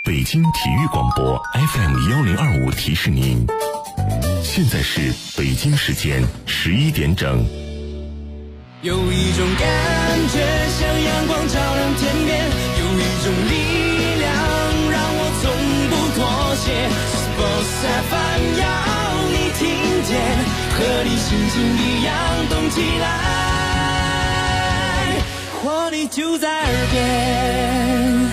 北京体育广播 FM1025提示您，现在是北京时间11点整。 有一种感觉像阳光照亮天边，有一种力量让我从不妥协。Sports FM 要你听见，和你心情一样动起来，活力就在耳边。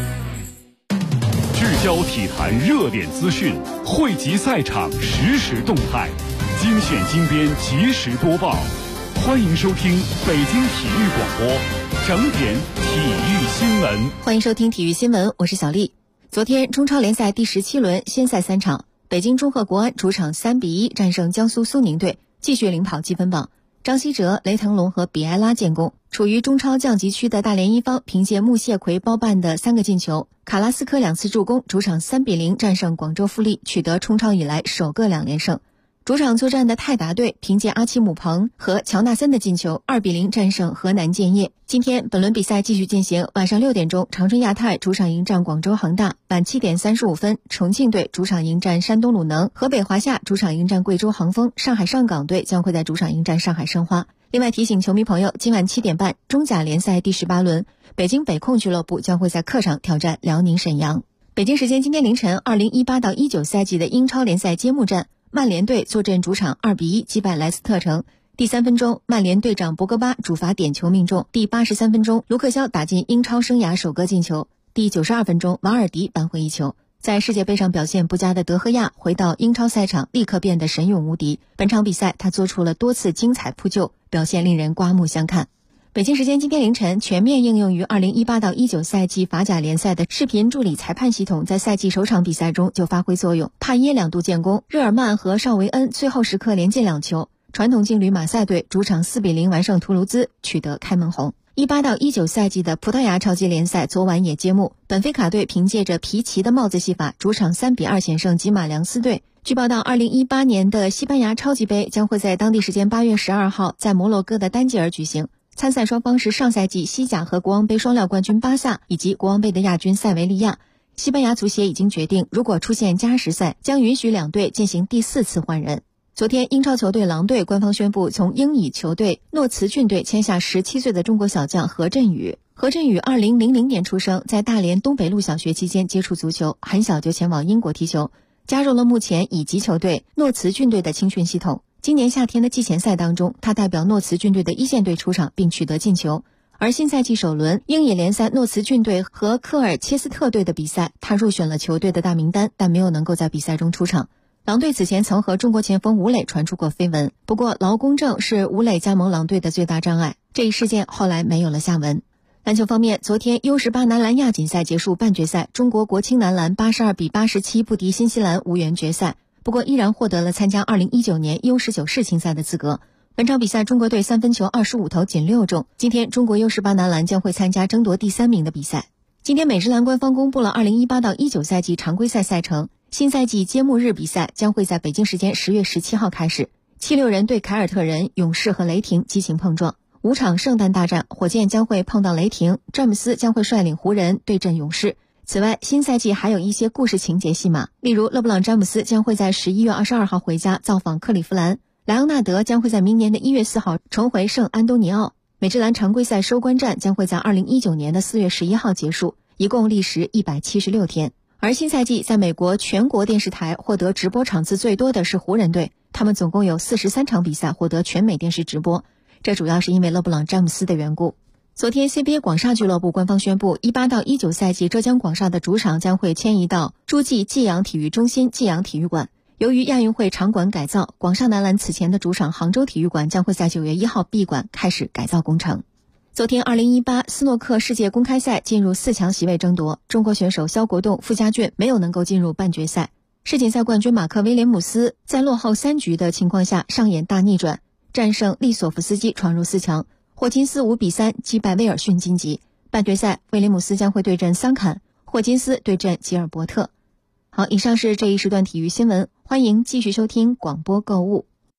聚焦体坛热点资讯，汇集赛场实时动态，精选精编及时播报。欢迎收听北京体育广播整点体育新闻。 欢迎收听体育新闻，我是小丽。昨天中超联赛第17轮先赛3场，北京中赫国安主场3-1战胜江苏苏宁队，继续领跑积分榜。张稀哲、雷腾龙和比埃拉建功。处于中超降级区的大连一方凭借穆谢奎包办的3个进球，卡拉斯科2次助攻，主场3-0战胜广州富力，取得冲超以来首个2连胜。主场作战的泰达队凭借阿奇姆彭和乔纳森的进球2-0战胜河南建业。今天本轮比赛继续进行，晚上6点钟，长春亚泰主场迎战广州恒大；晚7点35分，重庆队主场迎战山东鲁能；河北华夏主场迎战贵州恒丰；上海上港队将会在主场迎战上海申花。另外提醒球迷朋友，今晚7点半，中甲联赛第18轮，北京北控俱乐部将会在客场挑战辽宁沈阳。北京时间今天凌晨，2018到19赛季的英超联赛揭幕战，曼联队坐镇主场2-1击败莱斯特城。第3分钟，曼联队长博格巴主罚点球命中。第83分钟，卢克肖打进英超生涯首个进球。第92分钟，瓦尔迪扳回一球。在世界杯上表现不佳的德赫亚回到英超赛场，立刻变得神勇无敌。本场比赛他做出了多次精彩扑救，表现令人刮目相看。北京时间今天凌晨，全面应用于2018到19赛季法甲联赛的视频助理裁判系统在赛季首场比赛中就发挥作用，帕耶2度建功，日耳曼和绍维恩最后时刻连进2球。传统劲旅马赛队主场4-0完胜图卢兹，取得开门红。18到19赛季的葡萄牙超级联赛昨晚也揭幕，本菲卡队凭借着皮奇的帽子戏法，主场3-2险胜吉马良斯队。据报道，2018年的西班牙超级杯将会在当地时间8月12号在摩洛哥的丹吉尔举行。参赛双方是上赛季西甲和国王杯双料冠军巴萨以及国王杯的亚军塞维利亚。西班牙足协已经决定，如果出现加时赛，将允许两队进行第4次换人。昨天，英超球队狼队官方宣布从英乙球队诺茨郡队签下17岁的中国小将何振宇。何振宇2000年出生，在大连东北路小学期间接触足球，很小就前往英国踢球，加入了目前乙级球队诺茨郡队的青训系统。今年夏天的季前赛当中，他代表诺茨郡队的一线队出场并取得进球。而新赛季首轮英乙联赛诺茨郡队和科尔切斯特队的比赛，他入选了球队的大名单，但没有能够在比赛中出场。狼队此前曾和中国前锋吴磊传出过绯闻，不过劳工证是吴磊加盟狼队的最大障碍，这一事件后来没有了下文。篮球方面，昨天 U18 男篮亚锦赛结束半决赛，中国国青男篮82-87不敌新西兰无缘决赛，不过依然获得了参加2019年 U19 世青赛的资格。本场比赛中国队3分球25投仅6中，今天中国 U18 男篮将会参加争夺第3名的比赛。今天美职篮官方公布了2018到19赛季常规赛赛程，新赛季揭幕日比赛将会在北京时间10月17号开始，76人对凯尔特人，勇士和雷霆激情碰撞，5场圣诞大战，火箭将会碰到雷霆，詹姆斯将会率领湖人对阵勇士。此外，新赛季还有一些故事情节戏码，例如勒布朗詹姆斯将会在11月22号回家造访克利夫兰，莱昂纳德将会在明年的1月4号重回圣安东尼奥。美职篮常规赛收官战将会在2019年的4月11号结束，一共历时176天。而新赛季在美国全国电视台获得直播场次最多的是湖人队，他们总共有43场比赛获得全美电视直播，这主要是因为勒布朗詹姆斯的缘故。昨天 CBA 广厦俱乐部官方宣布，18到19赛季浙江广厦的主场将会迁移到诸暨济阳体育中心济阳体育馆。由于亚运会场馆改造，广厦男篮此前的主场杭州体育馆将会在9月1号闭馆，开始改造工程。昨天2018斯诺克世界公开赛进入4强席位争夺，中国选手肖国栋、傅家俊没有能够进入半决赛。世锦赛冠军马克威廉姆斯在落后3局的情况下上演大逆转，战胜利索夫斯基闯入4强，霍金斯5比3击败威尔逊晋级。半决赛威廉姆斯将会对阵桑坎，霍金斯对阵吉尔伯特。好，以上是这一时段体育新闻，欢迎继续收听广播购物。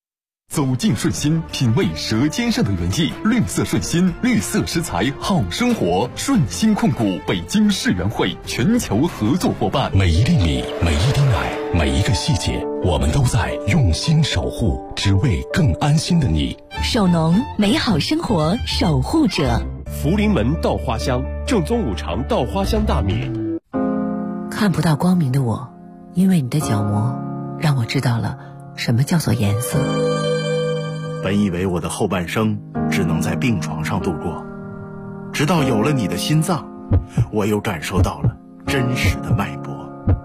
走进顺心，品味舌尖上的原意。绿色顺心，绿色食材，好生活。顺心控股北京世园会全球合作伙伴。 每一粒米，每一滴奶，每一个细节，我们都在用心守护，只为更安心的你。 首农，美好生活守护者。 福临门稻花香，正宗五常稻花香大米。 看不到光明的我，因为你的角膜，让我知道了什么叫做颜色。 本以为我的后半生只能在病床上度过，直到有了你的心脏，我又感受到了真实的脉搏。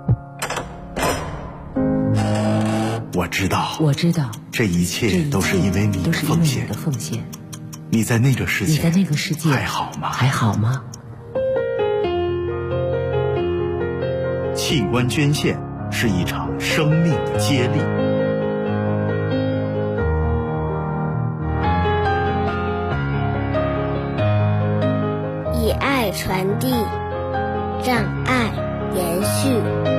我知道，这一切都是因为你的奉献。你在那个世界还好吗？器官捐献是一场生命的接力。 以爱传递，让爱延续。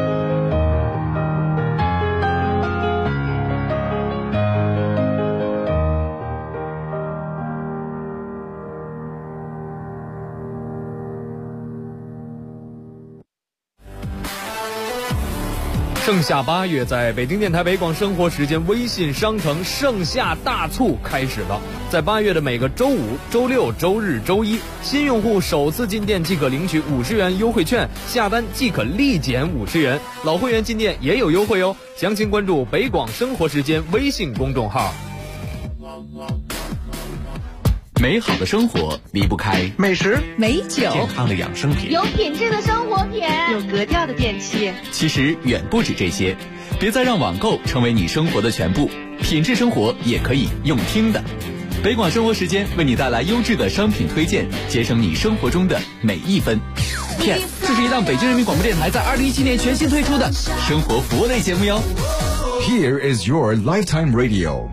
盛夏8月，在北京电台北广生活时间微信商城盛夏大促开始了。在8月的每个周五、周六、周日、周一，新用户首次进店即可领取50元优惠券，下单即可立减50元。老会员进店也有优惠哦。详情关注北广生活时间微信公众号。 美好的生活离不开美食、 美酒、 健康的养生品， 有品质的生活品， 有格调的电器。 其实远不止这些，别再让网购成为你生活的全部，品质生活也可以用听的。北广生活时间为你带来优质的商品推荐，节省你生活中的每一分。PS， 这是一档北京人民广播电台在2017年全新推出的生活服务类节目哟。 Here is your lifetime radio。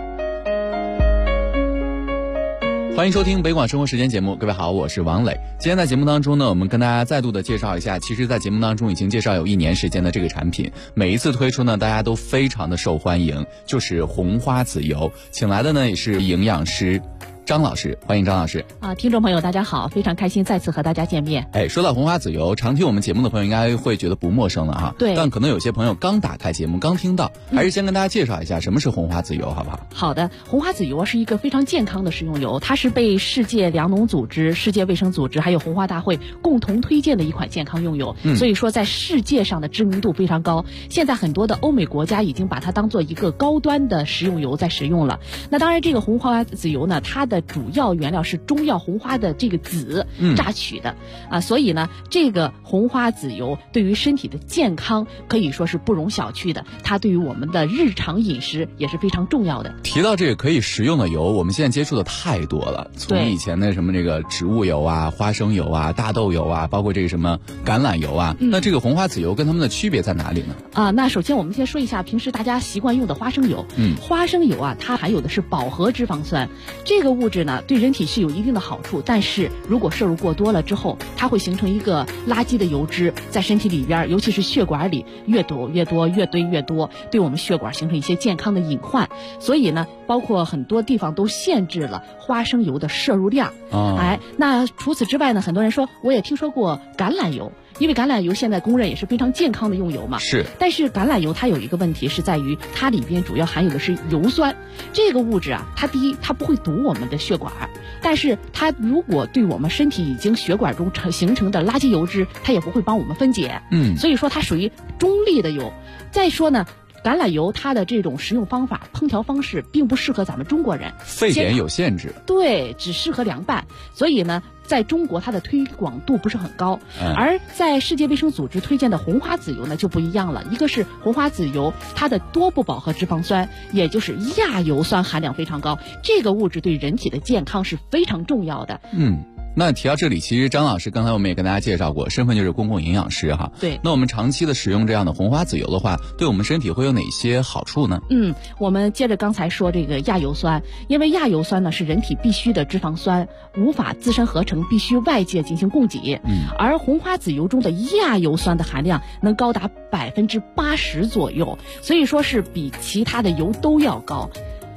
欢迎收听北广生活时间节目，各位好，我是王磊。今天在节目当中呢，我们跟大家再度的介绍一下，其实在节目当中已经介绍有1年时间的这个产品，每一次推出呢，大家都非常的受欢迎，就是红花籽油。请来的呢也是营养师张老师，欢迎张老师。 听众朋友大家好，非常开心再次和大家见面。 说到红花籽油，常听我们节目的朋友应该会觉得不陌生了哈。 对。 但可能有些朋友刚打开节目，刚听到，还是先跟大家介绍一下什么是红花籽油，好不好？ 好的，红花籽油是一个非常健康的食用油，它是被世界粮农组织、世界卫生组织还有红花大会共同推荐的一款健康用油。所以说在世界上的知名度非常高。现在很多的欧美国家已经把它当做一个高端的食用油在使用了。那当然，这个红花籽油呢，它的主要原料是中药红花的这个籽榨取的所以呢，这个红花籽油对于身体的健康可以说是不容小觑的，它对于我们的日常饮食也是非常重要的。 提到这个可以食用的油，我们现在接触的太多了，从以前的什么这个植物油啊、花生油啊、大豆油啊，包括这个什么橄榄油啊，那这个红花籽油跟它们的区别在哪里呢？ 那首先我们先说一下平时大家习惯用的花生油。花生油啊，它含有的是饱和脂肪酸，这个物质呢对人体是有一定的好处，但是如果摄入过多了之后，它会形成一个垃圾的油脂，在身体里边，尤其是血管里越堆越多，对我们血管形成一些健康的隐患。所以呢，包括很多地方都限制了花生油的摄入量。那除此之外呢，很多人说我也听说过橄榄油，因为橄榄油现在公认也是非常健康的用油嘛。 是。 但是橄榄油它有一个问题是在于它里边主要含有的是油酸，这个物质啊，它第一它不会堵我们的血管，但是它如果对我们身体已经血管中形成的垃圾油脂，它也不会帮我们分解。所以说它属于中立的油。再说呢，橄榄油它的这种食用方法、烹调方式并不适合咱们中国人， 沸点有限制。 对，只适合凉拌。所以呢，在中国它的推广度不是很高。而在世界卫生组织推荐的红花籽油呢就不一样了，一个是红花籽油它的多不饱和脂肪酸，也就是亚油酸含量非常高，这个物质对人体的健康是非常重要的。 那提到这里，其实张老师刚才我们也跟大家介绍过，身份就是公共营养师哈。 对。 那我们长期的使用这样的红花籽油的话，对我们身体会有哪些好处呢？ 我们接着刚才说这个亚油酸，因为亚油酸呢是人体必需的脂肪酸，无法自身合成，必须外界进行供给。而红花籽油中的亚油酸的含量能高达80%左右，所以说是比其他的油都要高。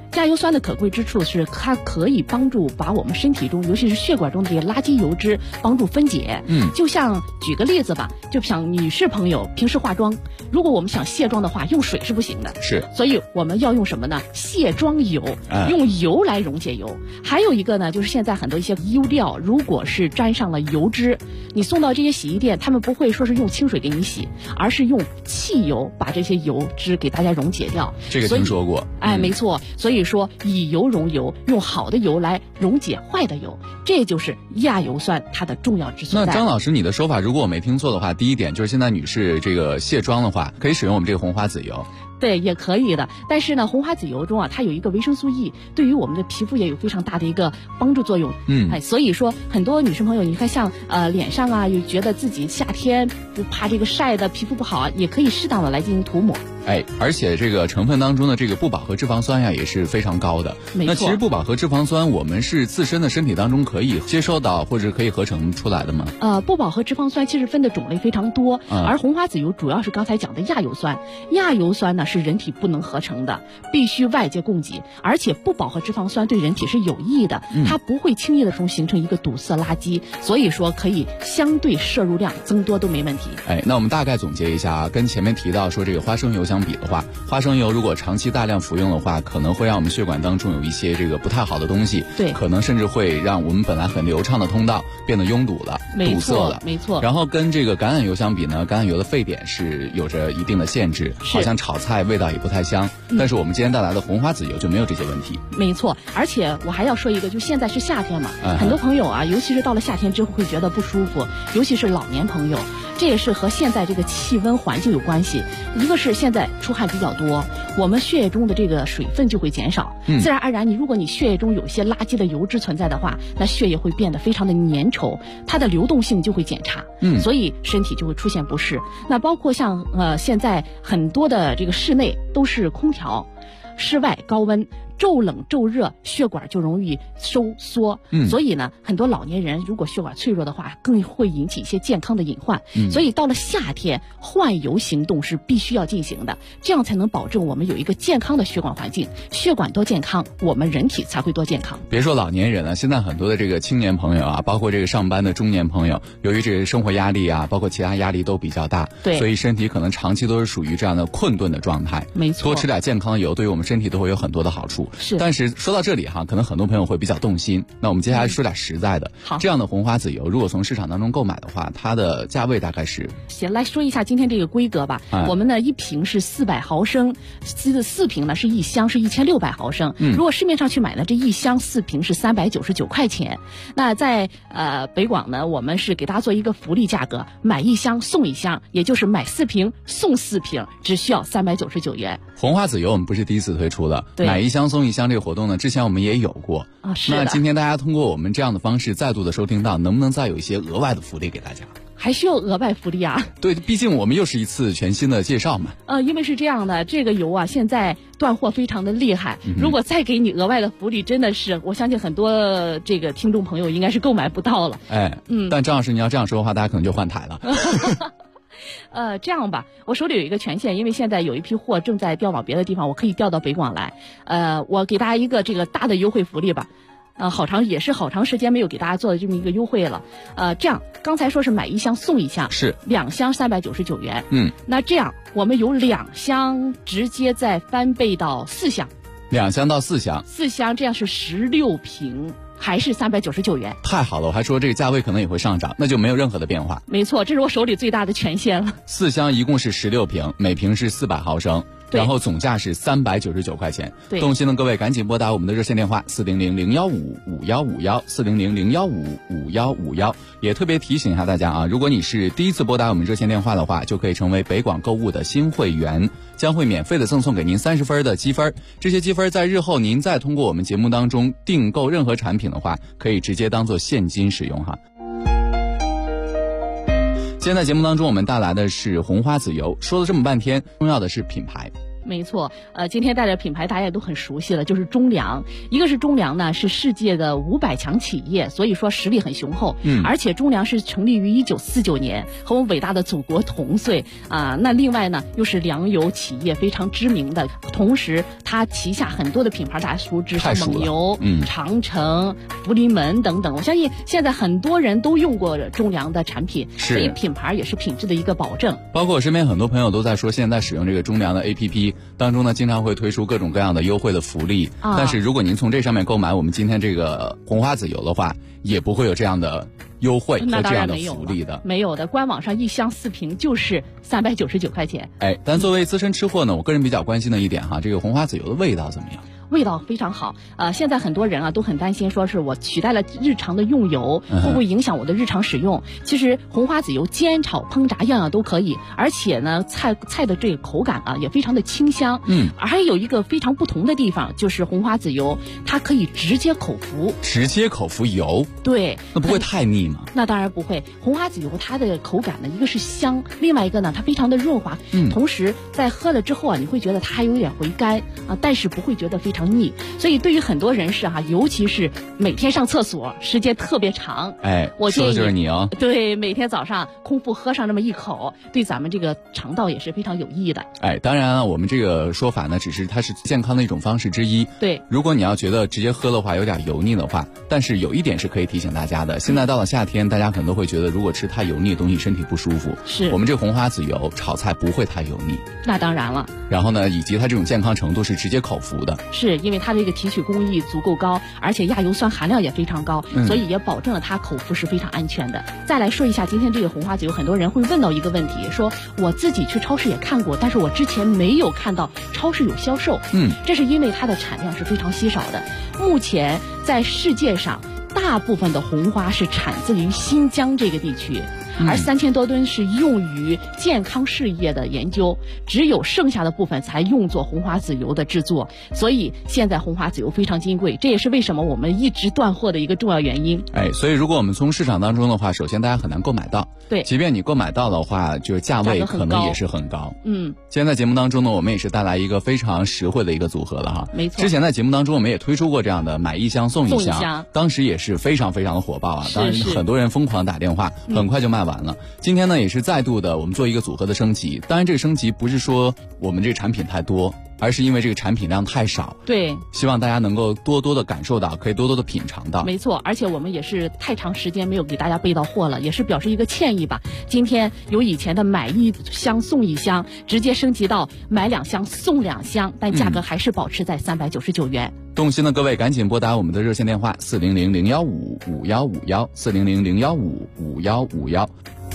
亚油酸的可贵之处是它可以帮助把我们身体中，尤其是血管中的这些垃圾油脂帮助分解。就像举个例子吧，就像女士朋友平时化妆，如果我们想卸妆的话，用水是不行的， 是， 所以我们要用什么呢？卸妆油，用油来溶解油。还有一个呢，就是现在很多一些衣料，如果是沾上了油脂，你送到这些洗衣店，他们不会说是用清水给你洗，而是用汽油把这些油脂给大家溶解掉。 这个听说过。 没错，所以说以油溶油，用好的油来溶解坏的油，这就是亚油酸它的重要之所在。 那张老师，你的说法如果我没听错的话，第一点就是现在女士这个卸妆的话，可以使用我们这个红花籽油。 对，也可以的。但是呢，红花籽油中啊，它有一个维生素 E， 对于我们的皮肤也有非常大的一个帮助作用。所以说很多女生朋友，你看像脸上啊，又觉得自己夏天就怕这个晒的皮肤不好啊，也可以适当的来进行涂抹。 而且这个成分当中的这个不饱和脂肪酸呀也是非常高的。那其实不饱和脂肪酸我们是自身的身体当中可以接收到或者可以合成出来的吗？ 不饱和脂肪酸其实分的种类非常多，而红花籽油主要是刚才讲的亚油酸。亚油酸呢是人体不能合成的，必须外界供给，而且不饱和脂肪酸对人体是有益的，它不会轻易的形成一个堵塞垃圾，所以说可以相对摄入量增多都没问题。 那我们大概总结一下啊，跟前面提到说这个花生油相比的话，花生油如果长期大量服用的话，可能会让我们血管当中有一些这个不太好的东西， 对， 可能甚至会让我们本来很流畅的通道变得拥堵了，堵塞了。 没错。 然后跟这个橄榄油相比呢，橄榄油的沸点是有着一定的限制，好像炒菜味道也不太香。但是我们今天带来的红花籽油就没有这些问题。 没错，而且我还要说一个，就现在是夏天嘛，很多朋友啊，尤其是到了夏天之后会觉得不舒服，尤其是老年朋友，这也是和现在这个气温环境有关系。一个是现在出汗比较多，我们血液中的这个水分就会减少，自然而然如果你血液中有一些垃圾的油脂存在的话，那血液会变得非常的粘稠，它的流动性就会减差，所以身体就会出现不适。那包括像现在很多的这个室内都是空调，室外高温，骤冷骤热，血管就容易收缩，所以呢，很多老年人如果血管脆弱的话，更会引起一些健康的隐患。所以到了夏天，换油行动是必须要进行的，这样才能保证我们有一个健康的血管环境，血管多健康，我们人体才会多健康。 别说老年人了，现在很多的这个青年朋友啊，包括这个上班的中年朋友，由于这个生活压力啊，包括其他压力都比较大， 对， 所以身体可能长期都是属于这样的困顿的状态。 没错， 多吃点健康的油，对于我们身体都会有很多的好处。但是说到这里哈，可能很多朋友会比较动心。那我们接下来说点实在的。 好， 这样的红花籽油，如果从市场当中购买的话，它的价位大概是？ 行，来说一下今天这个规格吧。我们呢，一瓶是400毫升，4瓶呢是一箱是1600毫升。如果市面上去买呢，这一箱4瓶是399块钱。那在北广呢，我们是给大家做一个福利价格，买一箱送一箱，也就是买4瓶送4瓶，只需要399元。 红花籽油我们不是第一次推出的，买一箱送一箱这个活动呢，之前我们也有过啊。是的。 那今天大家通过我们这样的方式再度的收听到，能不能再有一些额外的福利给大家？ 还需要额外福利啊？ 对，毕竟我们又是一次全新的介绍嘛。 因为是这样的，这个油啊现在断货非常的厉害，如果再给你额外的福利，真的是我相信很多这个听众朋友应该是购买不到了。 但张老师你要这样说的话，大家可能就换台了。 这样吧，我手里有一个权限，因为现在有一批货正在调往别的地方，我可以调到北广来。我给大家一个这个大的优惠福利吧。好长时间没有给大家做的这么一个优惠了。这样刚才说是买一箱送一箱， 是 2箱399元。那这样我们有2箱直接再翻倍到4箱 ，2箱到4箱 ，4箱这样是16瓶。还是399元， 太好了！我还说这个价位可能也会上涨，那就没有任何的变化。 没错，这是我手里最大的权限了。 4箱一共是16瓶，每瓶是400毫升，然后总价是399块钱。动心的各位赶紧拨打我们的热线电话400-015-5151，400-015-5151。也特别提醒一下大家啊，如果你是第一次拨打我们热线电话的话，就可以成为北广购物的新会员，将会免费的赠送给您30分的积分。这些积分在日后您再通过我们节目当中订购任何产品的话，可以直接当做现金使用哈。今天在节目当中我们带来的是红花籽油，说了这么半天，重要的是品牌。 没错，今天带来的品牌大家也都很熟悉了，就是中粮。一个是中粮呢是世界的500强企业，所以说实力很雄厚。而且中粮是成立于1949年，和我们伟大的祖国同岁啊。那另外呢，又是粮油企业非常知名的，同时它旗下很多的品牌大家熟知，像蒙牛、长城、福临门等等。我相信现在很多人都用过中粮的产品，所以品牌也是品质的一个保证。 包括我身边很多朋友都在说，现在使用这个中粮的 APP 当中呢，经常会推出各种各样的优惠的福利。但是如果您从这上面购买我们今天这个红花籽油的话，也不会有这样的优惠和这样的福利的。 没有的，官网上1箱4瓶就是399块钱。 但作为资深吃货呢，我个人比较关心的一点哈，这个红花籽油的味道怎么样？ 味道非常好，现在很多人啊都很担心，说是我取代了日常的用油，会不会影响我的日常使用？其实红花籽油煎炒烹炸样样都可以，而且呢菜的这个口感啊也非常的清香。还有一个非常不同的地方，就是红花籽油它可以直接口服。 直接口服油？ 对。 那不会太腻吗？ 那当然不会，红花籽油它的口感呢，一个是香，另外一个呢它非常的润滑，同时在喝了之后啊，你会觉得它还有点回甘啊，但是不会觉得非常腻。所以对于很多人士哈，尤其是每天上厕所时间特别长，我建议说的就是你哦。 对，每天早上空腹喝上那么一口，对咱们这个肠道也是非常有益的。 当然我们这个说法呢，只是它是健康的一种方式之一。 对， 如果你要觉得直接喝的话有点油腻的话，但是有一点是可以提醒大家的，现在到了夏天，大家可能都会觉得如果吃太油腻的东西身体不舒服。 是， 我们这个红花籽油炒菜不会太油腻。 那当然了。 然后呢，以及它这种健康程度是直接口服的。 是因为它这个提取工艺足够高，而且亚油酸含量也非常高，所以也保证了它口服是非常安全的。再来说一下今天这个红花籽油，很多人会问到一个问题，说我自己去超市也看过，但是我之前没有看到超市有销售。这是因为它的产量是非常稀少的。目前在世界上大部分的红花是产自于新疆这个地区，而3000多吨是用于健康事业的研究，只有剩下的部分才用作红花籽油的制作。所以现在红花籽油非常金贵，这也是为什么我们一直断货的一个重要原因。 所以如果我们从市场当中的话，首先大家很难购买到。 对， 即便你购买到的话，就是价位可能也是很高。今天在节目当中呢，我们也是带来一个非常实惠的一个组合了哈。 没错。 之前在节目当中我们也推出过这样的买1箱送1箱，当时也是非常非常的火爆啊，当然很多人疯狂打电话，很快就卖完了。今天呢也是再度的我们做一个组合的升级，当然这个升级不是说我们这个产品太多，而是因为这个产品量太少。 对， 希望大家能够多多的感受到，可以多多的品尝到。 没错，而且我们也是太长时间没有给大家备到货了，也是表示一个歉意吧。今天由以前的买1箱送1箱，直接升级到买2箱送2箱，但价格还是保持在399元。 动心的各位赶紧拨打我们的热线电话400-015-5151，400-015-5151。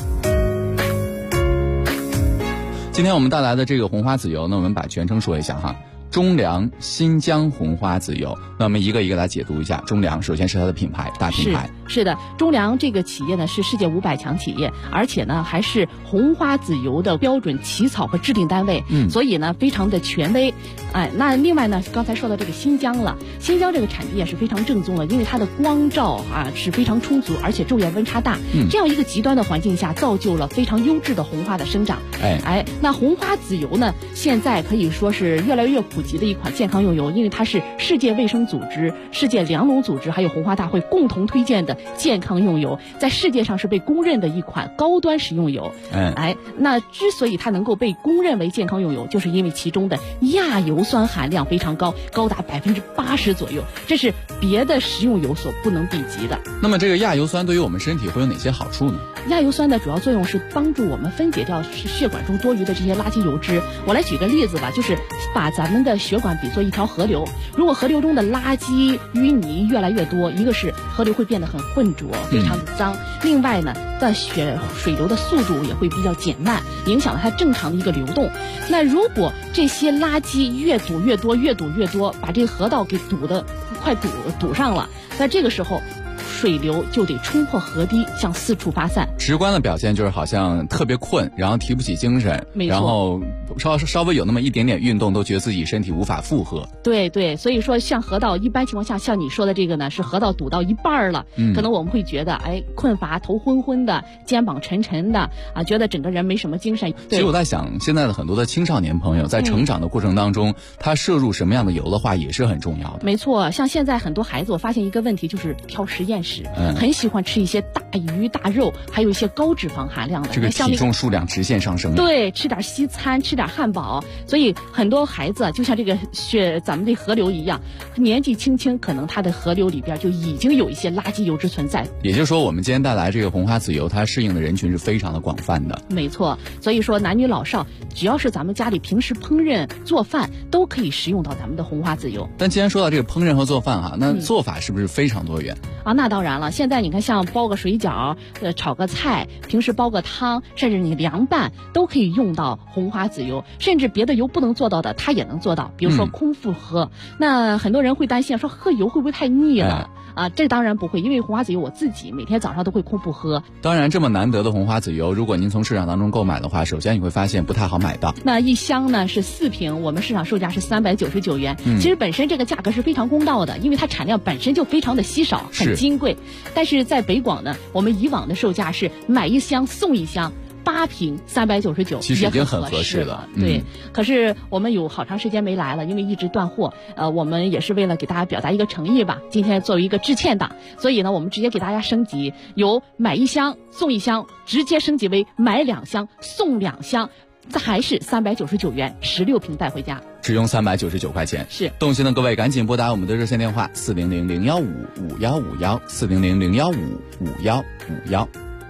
今天我们带来的这个红花籽油呢，我们把全称说一下哈，中粮新疆红花籽油。那我们一个一个来解读一下。中粮首先是它的品牌，大品牌。 是的，中粮这个企业呢是世界500强企业，而且呢还是红花籽油的标准起草和制定单位，所以呢非常的权威。那另外呢，刚才说到这个新疆了，新疆这个产地也是非常正宗的，因为它的光照是非常充足，而且昼夜温差大，这样一个极端的环境下，造就了非常优质的红花的生长。那红花籽油呢，现在可以说是越来越普及的一款健康用油，因为它是世界卫生组织、世界粮农组织还有红花大会共同推荐的健康用油，在世界上是被公认的一款高端食用油。那之所以它能够被公认为健康用油，就是因为其中的亚油酸含量非常高，高达80%左右，这是别的食用油所不能比及的。 那么这个亚油酸对于我们身体会有哪些好处呢？ 亚油酸的主要作用是帮助我们分解掉血管中多余的这些垃圾油脂。我来举个例子吧，就是把咱们的血管比作一条河流，如果河流中的垃圾淤泥越来越多，一个是河流会变得很浑浊，非常的脏，另外呢水流的速度也会比较减慢，影响了它正常的一个流动。那如果这些垃圾越堵越多，把这个河道给堵上了，在这个时候水流就得冲破河堤向四处发散。 直观的表现就是好像特别困，然后提不起精神，然后稍微有那么一点点运动都觉得自己身体无法负荷。 对对，所以说像河道一般情况下，像你说的这个呢，是河道堵到一半了，可能我们会觉得困乏、头昏昏的、肩膀沉沉的啊，觉得整个人没什么精神。 其实我在想，现在的很多的青少年朋友在成长的过程当中，他摄入什么样的油的话也是很重要的。 没错，像现在很多孩子，我发现一个问题就是挑实验室，很喜欢吃一些大鱼大肉，还有一些高脂肪含量的， 这个体重数量直线上升。 对，吃点西餐，吃点汉堡，所以很多孩子就像这个咱们的河流一样，年纪轻轻，可能他的河流里边就已经有一些垃圾油脂存在。 也就是说，我们今天带来这个红花籽油，它适应的人群是非常的广泛的。 没错，所以说男女老少，只要是咱们家里平时烹饪做饭，都可以食用到咱们的红花籽油。 但既然说到这个烹饪和做饭哈，那做法是不是非常多元啊？那当然了，现在你看像包个水饺，炒个菜，平时煲个汤，甚至你凉拌都可以用到红花籽油，甚至别的油不能做到的，它也能做到。比如说空腹喝，那很多人会担心说喝油会不会太腻了？啊，这当然不会，因为红花籽油我自己每天早上都会空腹喝。 当然，这么难得的红花籽油，如果您从市场当中购买的话，首先你会发现不太好买到。 那一箱呢是4瓶，我们市场售价是399元。其实本身这个价格是非常公道的，因为它产量本身就非常的稀少，很金贵。但是在北广呢，我们以往的售价是买一箱送一箱。8瓶399， 其实已经很合适了。 对，可是我们有好长时间没来了，因为一直断货。我们也是为了给大家表达一个诚意吧。今天作为一个致歉档，所以呢，我们直接给大家升级，由买一箱送一箱，直接升级为买2箱送2箱，还是399元，16瓶带回家， 只用399块钱。 是， 动心的各位赶紧拨打我们的热线电话400-015-5151，400-015-5151。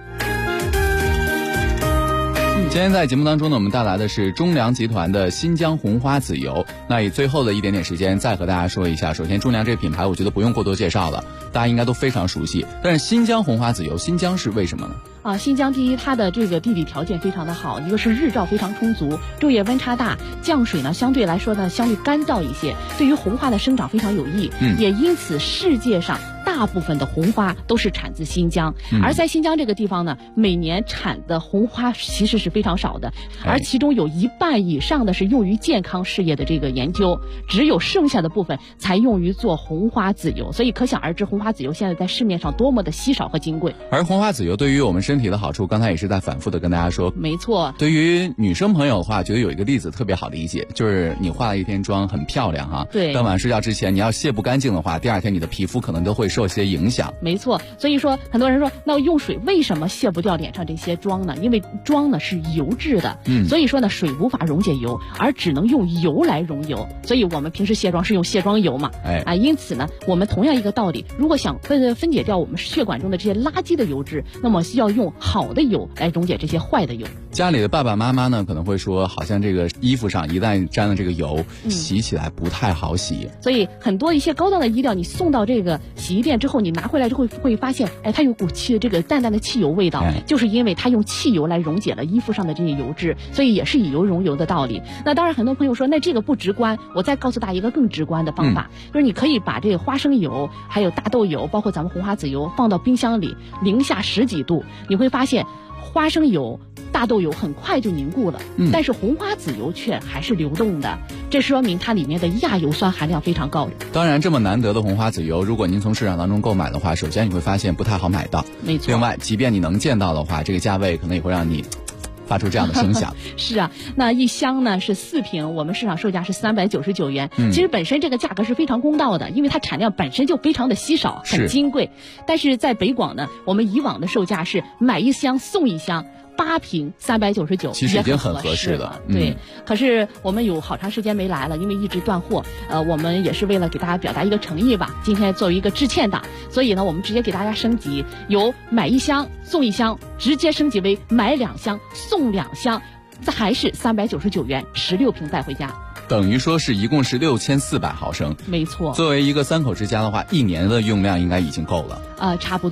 今天在节目当中呢，我们带来的是中粮集团的新疆红花籽油。那以最后的一点点时间再和大家说一下，首先中粮这个品牌我觉得不用过多介绍了，大家应该都非常熟悉。但是新疆红花籽油，新疆是为什么呢？ 新疆第一，它的这个地理条件非常的好，一个是日照非常充足，昼夜温差大，降水呢相对来说呢相对干燥一些，对于红花的生长非常有益。也因此世界上大部分的红花都是产自新疆，而在新疆这个地方呢，每年产的红花其实是非常少的，而其中有1半以上的是用于健康事业的这个研究，只有剩下的部分才用于做红花籽油，所以可想而知红花籽油现在在市面上多么的稀少和金贵。 而红花籽油对于我们身体的好处，刚才也是在反复的跟大家说。 没错， 对于女生朋友的话，觉得有一个例子特别好理解，就是你化了一天妆很漂亮哈， 对， 当晚睡觉之前你要卸不干净的话，第2天你的皮肤可能都会受些影响。 没错，所以说很多人说，那用水为什么卸不掉脸上这些妆呢？因为妆呢是油质的，所以说呢水无法溶解油，而只能用油来溶油，所以我们平时卸妆是用卸妆油嘛，因此呢，我们同样一个道理，如果想分解掉我们血管中的这些垃圾的油脂，那么需要用好的油来溶解这些坏的油。 家里的爸爸妈妈呢可能会说，好像这个衣服上一旦沾了这个油，洗起来不太好洗。 所以很多一些高档的衣料，你送到这个洗衣店之后，你拿回来之后会发现，它有股这个淡淡的汽油味道，就是因为它用汽油来溶解了衣服上的这些油脂，所以也是以油溶油的道理。那当然很多朋友说，那这个不直观，我再告诉大家一个更直观的方法，就是你可以把这个花生油还有大豆油包括咱们红花籽油放到冰箱里零下10几度，你会发现花生油大豆油很快就凝固了，但是红花籽油却还是流动的，这说明它里面的亚油酸含量非常高。 当然这么难得的红花籽油，如果您从市场当中购买的话，首先你会发现不太好买到。 没错， 另外即便你能见到的话，这个价位可能也会让你发出这样的声响。 是啊，那一箱呢是4瓶，我们市场售价是399元。其实本身这个价格是非常公道的，因为它产量本身就非常的稀少，很金贵。但是在北广呢，我们以往的售价是买1箱送1箱。8瓶399， 其实已经很合适了。 对，可是我们有好长时间没来了，因为一直断货。我们也是为了给大家表达一个诚意吧。今天作为一个致歉档，所以呢，我们直接给大家升级，由买1箱送1箱，直接升级为买2箱送2箱，还是399元，16瓶带回家。 等于说是一共是6400毫升。 没错。 作为一个3口之家的话，1年的用量应该已经够了。 差不多吧。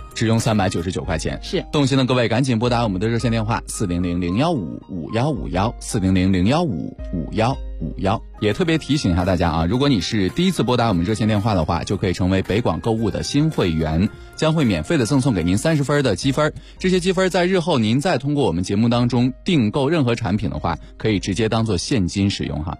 只用399块钱。 是， 动心的各位赶紧拨打我们的热线电话400-015-5151，400-015-5151。也特别提醒一下大家啊，如果你是第一次拨打我们热线电话的话，就可以成为北广购物的新会员，将会免费的赠送给您30分的积分。这些积分在日后您再通过我们节目当中订购任何产品的话，可以直接当做现金使用哈。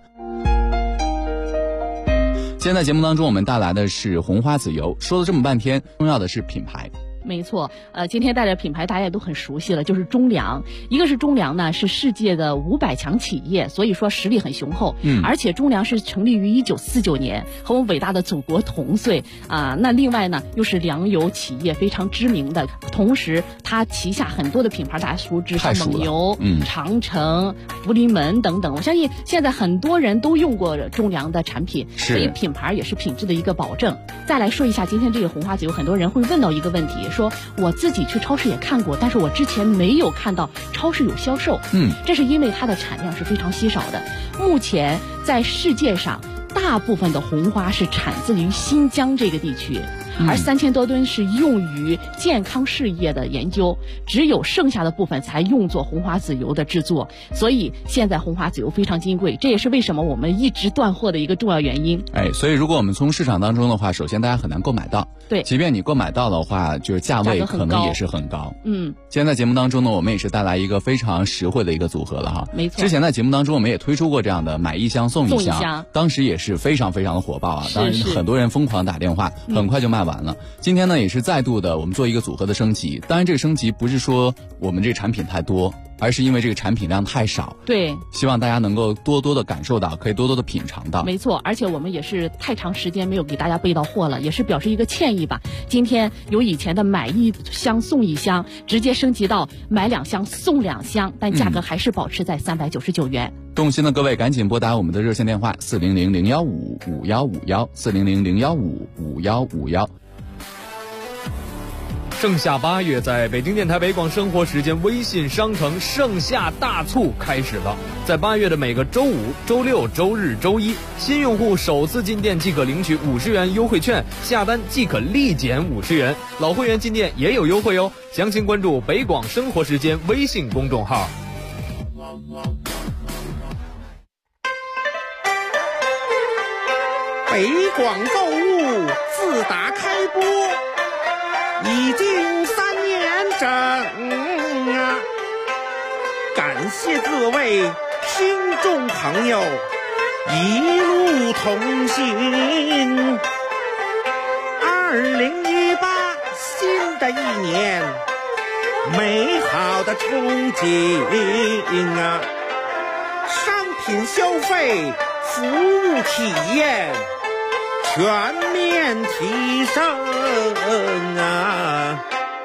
今天在节目当中我们带来的是红花籽油，说了这么半天，重要的是品牌。 没错，今天带着品牌大家也都很熟悉了，就是中粮。一个是中粮呢，是世界的500强企业，所以说实力很雄厚。而且中粮是成立于1949年，和我们伟大的祖国同岁啊。那另外呢，又是粮油企业非常知名的，同时它旗下很多的品牌大家熟知，像蒙牛、长城、福临门等等。我相信现在很多人都用过中粮的产品，所以品牌也是品质的一个保证。再来说一下今天这个红花籽油，很多人会问到一个问题，说我自己去超市也看过，但是我之前没有看到超市有销售。这是因为它的产量是非常稀少的。目前在世界上，大部分的红花是产自于新疆这个地区，而3000多吨是用于健康事业的研究，只有剩下的部分才用作红花籽油的制作。所以现在红花籽油非常金贵，这也是为什么我们一直断货的一个重要原因。 所以如果我们从市场当中的话，首先大家很难购买到。 对， 即便你购买到的话，就是价位可能也是很高。今天在节目当中呢，我们也是带来一个非常实惠的一个组合了哈。 没错。 之前在节目当中我们也推出过这样的买一箱送一箱，当时也是非常非常的火爆啊。当然很多人疯狂打电话，很快就卖完了。今天呢也是再度的我们做一个组合的升级，当然这个升级不是说我们这个产品太多，而是因为这个产品量太少。 对， 希望大家能够多多的感受到，可以多多的品尝到。 没错，而且我们也是太长时间没有给大家备到货了，也是表示一个歉意吧。今天由以前的买一箱送一箱，直接升级到买2箱送2箱，但价格还是保持在399元。 动心的各位赶紧拨打我们的热线电话400-015-5151，400-015-5151。 盛夏8月，在北京电台北广生活时间微信商城盛夏大促开始了。在8月的每个周5、周6、周日、周一，新用户首次进店即可领取50元优惠券，下单即可立减50元。老会员进店也有优惠哦。详情关注北广生活时间微信公众号。 北广购物自打开播已经3年整啊！感谢各位听众朋友一路同行。2018新的一年，美好的憧憬啊！商品消费、服务体验全面提升啊！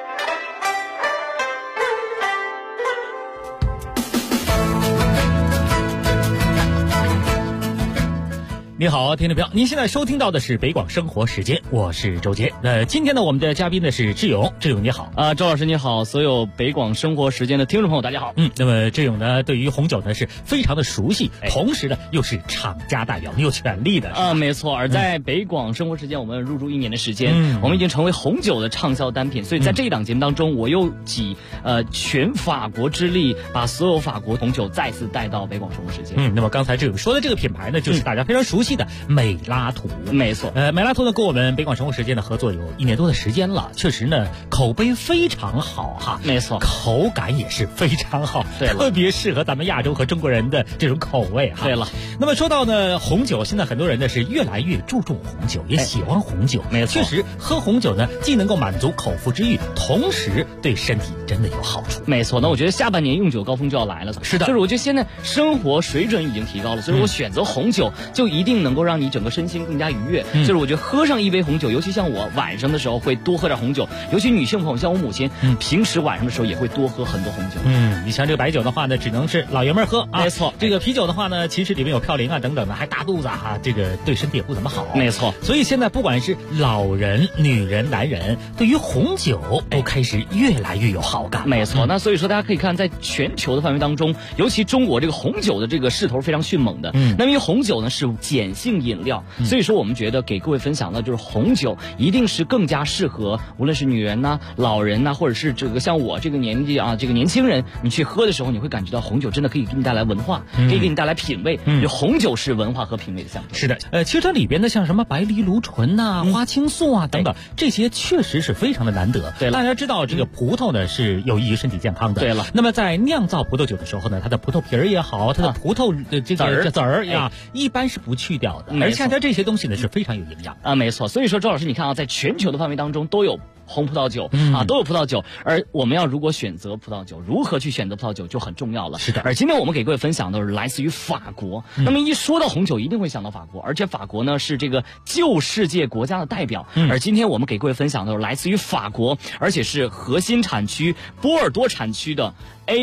你好，听众朋友，您现在收听到的是北广生活时间，我是周杰。今天呢，我们的嘉宾呢是志勇，志勇你好周老师你好，所有北广生活时间的听众朋友大家好。 那么志勇呢，对于红酒呢是非常的熟悉，同时呢又是厂家代表，你有权利的没错。而在北广生活时间，我们入驻1年的时间，我们已经成为红酒的畅销单品，所以在这一档节目当中，我又集全法国之力，把所有法国红酒再次带到北广生活时间。 那么刚才志勇说的这个品牌呢，就是大家非常熟悉的美拉图。 没错， 美拉图呢跟我们北广生活时间的合作有1年多的时间了，确实呢口碑非常好哈。 没错， 口感也是非常好， 对， 特别适合咱们亚洲和中国人的这种口味哈。 对了， 那么说到呢红酒，现在很多人呢是越来越注重红酒，也喜欢红酒。 没错， 确实喝红酒呢既能够满足口腹之欲，同时对身体真的有好处。 没错，那我觉得下半年用酒高峰就要来了。 是的， 就是我觉得现在生活水准已经提高了，所以我选择红酒就一定能够让你整个身心更加愉悦。就是我觉得喝上一杯红酒，尤其像我晚上的时候会多喝点红酒，尤其女性朋友像我母亲，平时晚上的时候也会多喝很多红酒。 你像这个白酒的话呢，只能是老爷们儿喝啊。 没错， 这个啤酒的话呢，其实里面有嘌呤啊等等的，还大肚子啊，这个对身体也不怎么好。 没错， 所以现在不管是老人、女人、男人，对于红酒都开始越来越有好感。 没错，那所以说大家可以看，在全球的范围当中，尤其中国这个红酒的这个势头非常迅猛的。那么因为红酒呢是简碱性饮料，所以说我们觉得给各位分享的就是红酒一定是更加适合无论是女人呐、老人呐，或者是这个像我这个年纪啊，这个年轻人，你去喝的时候，你会感觉到红酒真的可以给你带来文化，可以给你带来品味。红酒是文化和品味的象征。 是的，其实它里边的像什么白藜芦醇呐、花青素啊等等，这些确实是非常的难得。 对了， 大家知道这个葡萄呢是有益于身体健康的。 对了， 那么在酿造葡萄酒的时候呢，它的葡萄皮儿也好，它的葡萄的这个籽儿呀，一般是不去掉的，而恰恰这些东西呢是非常有营养啊。没错，所以说周老师，你看啊，在全球的范围当中都有红葡萄酒都有葡萄酒，而我们要如果选择葡萄酒，如何去选择葡萄酒就很重要了。 是的， 而今天我们给各位分享的是来自于法国。那么一说到红酒，一定会想到法国，而且法国呢是这个旧世界国家的代表。而今天我们给各位分享的是来自于法国，而且是核心产区波尔多产区的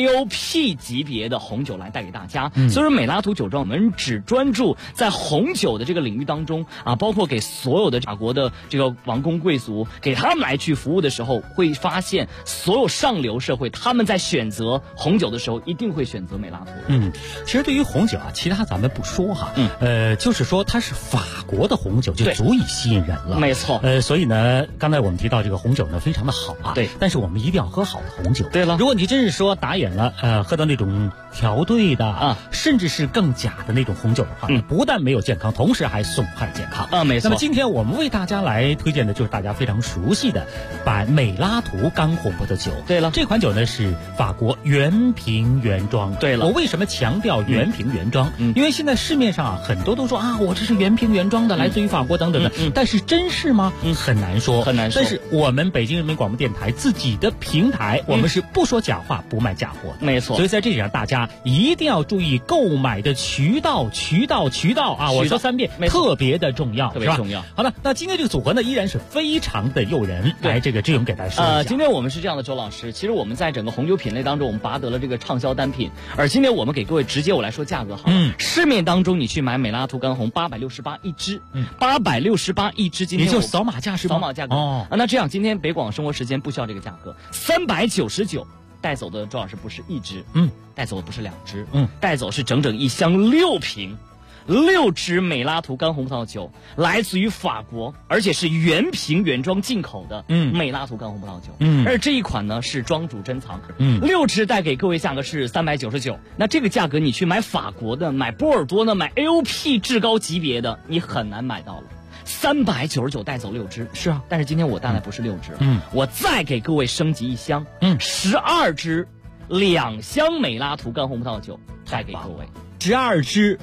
AOP 级别的红酒来带给大家。所以说美拉图酒庄我们只专注在红酒的这个领域当中啊，包括给所有的法国的这个王公贵族给他们来去服务的时候，会发现所有上流社会他们在选择红酒的时候一定会选择美拉图。 其实对于红酒啊，其他咱们不说哈，就是说它是法国的红酒就足以吸引人了。 没错。 所以呢，刚才我们提到这个红酒呢非常的好啊， 对， 但是我们一定要喝好的红酒。 对了， 如果你真是说打眼了，喝到那种调兑的啊，甚至是更假的那种红酒的话，不但没有健康，同时还损害健康啊。没错。 那么今天我们为大家来推荐的就是大家非常熟悉的美拉图干红葡萄酒。 对了， 这款酒呢是法国原瓶原装。 对了， 我为什么强调原瓶原装？因为现在市面上啊很多都说啊，我这是原瓶原装的，来自于法国等等的，但是真是吗？很难说， 很难说。 但是我们北京人民广播电台自己的平台，我们是不说假话，不卖假货。 没错。 所以在这里让大家一定要注意购买的渠道啊！我说3遍，特别的重要， 特别重要。 好了，那今天这个组合呢依然是非常的诱人。来，这个志勇给大家说一下。 今天我们是这样的，周老师，其实我们在整个红酒品类当中，我们拔得了这个畅销单品。而今天我们给各位直接我来说价格好了。市面当中你去买美拉图干红868一支，868一支。今天也就扫码价是吗？ 扫码价格哦。那这样今天北广生活时间不需要这个价格，399。带走的周老师不是一支，带走的不是2支，带走是整整一箱6瓶，6支美拉图干红葡萄酒，来自于法国，而且是原瓶原装进口的美拉图干红葡萄酒。而这一款呢是庄主珍藏，6支带给各位价格是399。那这个价格你去买法国的、买波尔多的、买 AOP 至高级别的，你很难买到了。399带走6支， 是啊， 但是今天我带来不是6支，我再给各位升级一箱，12支，2箱美拉图干红葡萄酒带给各位 ，12支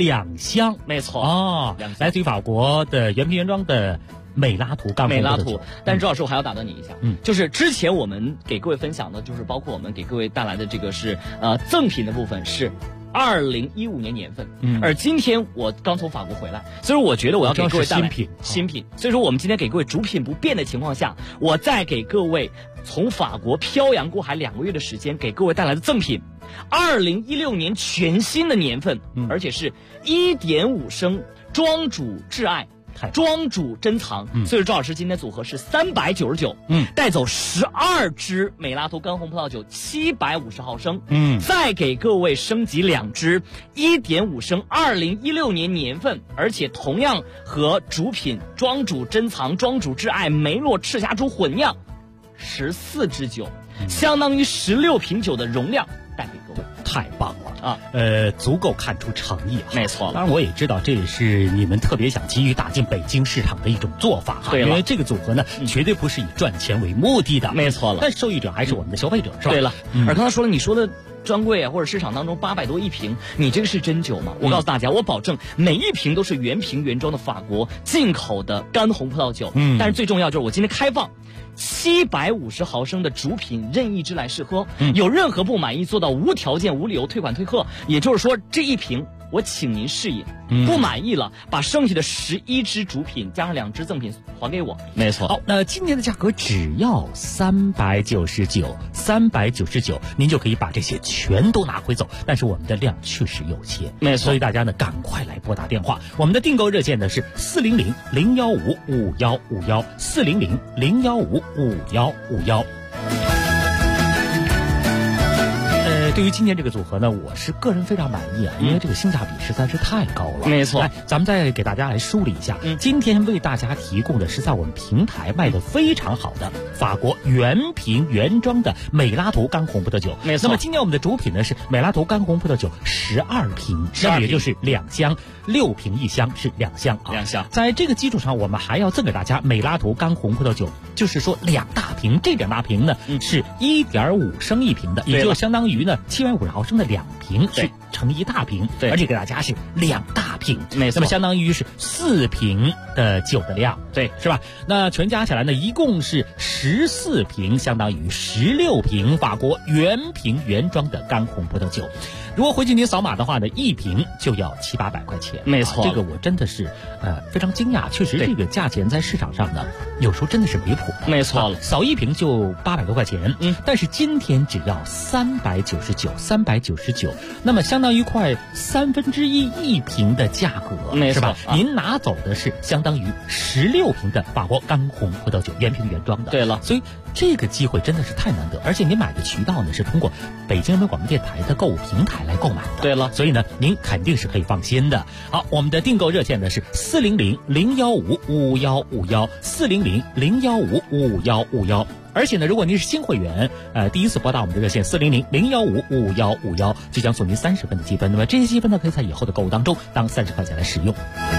2箱， 没错哦，来自于法国的原瓶原装的美拉图干红葡萄酒。 但是周老师我还要打断你一下，就是之前我们给各位分享的，就是包括我们给各位带来的这个是赠品的部分是2015年年份，而今天我刚从法国回来，所以我觉得我要给各位带来新品，所以说我们今天给各位主品不变的情况下，我再给各位从法国漂洋过海2个月的时间给各位带来的赠品，2016年全新的年份，而且是1.5升庄主挚爱。庄主珍藏，所以周老师今天组合是399，带走12支美拉图干红葡萄酒750毫升，再给各位升级2支1.5升2016年年份，而且同样和主品庄主珍藏、庄主挚爱梅洛赤霞珠混酿14支酒，相当于16瓶酒的容量带给各位。 太棒了啊！足够看出诚意。 没错， 当然我也知道这也是你们特别想急于打进北京市场的一种做法哈。 对了， 因为这个组合呢，绝对不是以赚钱为目的的。 没错了， 但受益者还是我们的消费者，是吧？ 对了，而刚才说了，你说的专柜啊，或者市场当中800多一瓶，你这个是真酒吗？我告诉大家，我保证每一瓶都是原瓶原装的法国进口的干红葡萄酒。但是最重要就是我今天开放750毫升的主品任意支来试喝，有任何不满意做到无条件无理由退款退货，也就是说这一瓶我请您试饮，不满意了把剩下的11支主品加上2支赠品还给我。 没错。好，那今天的价格只要399，您就可以把这些全都拿回走。但是我们的量确实有限， 没错， 所以大家呢赶快来拨打电话。我们的订购热线呢是400-015-5151，400-015-5151。 对于今年这个组合呢，我是个人非常满意啊，因为这个性价比实在是太高了。 没错， 来，咱们再给大家来梳理一下，今天为大家提供的是在我们平台卖的非常好的法国原瓶原装的美拉图干红葡萄酒。 没错。 那么今天我们的主品呢是美拉图干红葡萄酒12瓶，那么也就是2箱，6瓶1箱是2箱啊。 2箱。 在这个基础上，我们还要赠给大家美拉图干红葡萄酒，就是说2大瓶，这2大瓶呢是1.5升1瓶的，也就相当于呢750毫升的2瓶是成1大瓶， 对， 而且给大家是2大瓶， 没错， 那么相当于是4瓶的酒的量， 对， 是吧？那全加起来呢，一共是14瓶，相当于16瓶法国原瓶原装的干红葡萄酒。如果回去您扫码的话呢，1瓶就要700-800块钱， 没错， 这个我真的是非常惊讶，确实这个价钱在市场上呢，有时候真的是离谱的， 没错了， 扫1瓶就800多块钱，但是今天只要399，那么相当于快1/3瓶的价格，是吧？您拿走的是相当于16瓶的法国干红葡萄酒，原瓶原装的。 对了， 所以这个机会真的是太难得，而且您买的渠道呢是通过北京人民广播电台的购物平台来购买的。 对了， 所以呢您肯定是可以放心的。好，我们的订购热线呢是400-015-5151，400-015-5151。而且呢，如果您是新会员，第一次拨打我们的热线400-015-5151，就将送您30分的积分。那么这些积分呢，可以在以后的购物当中当30块钱来使用。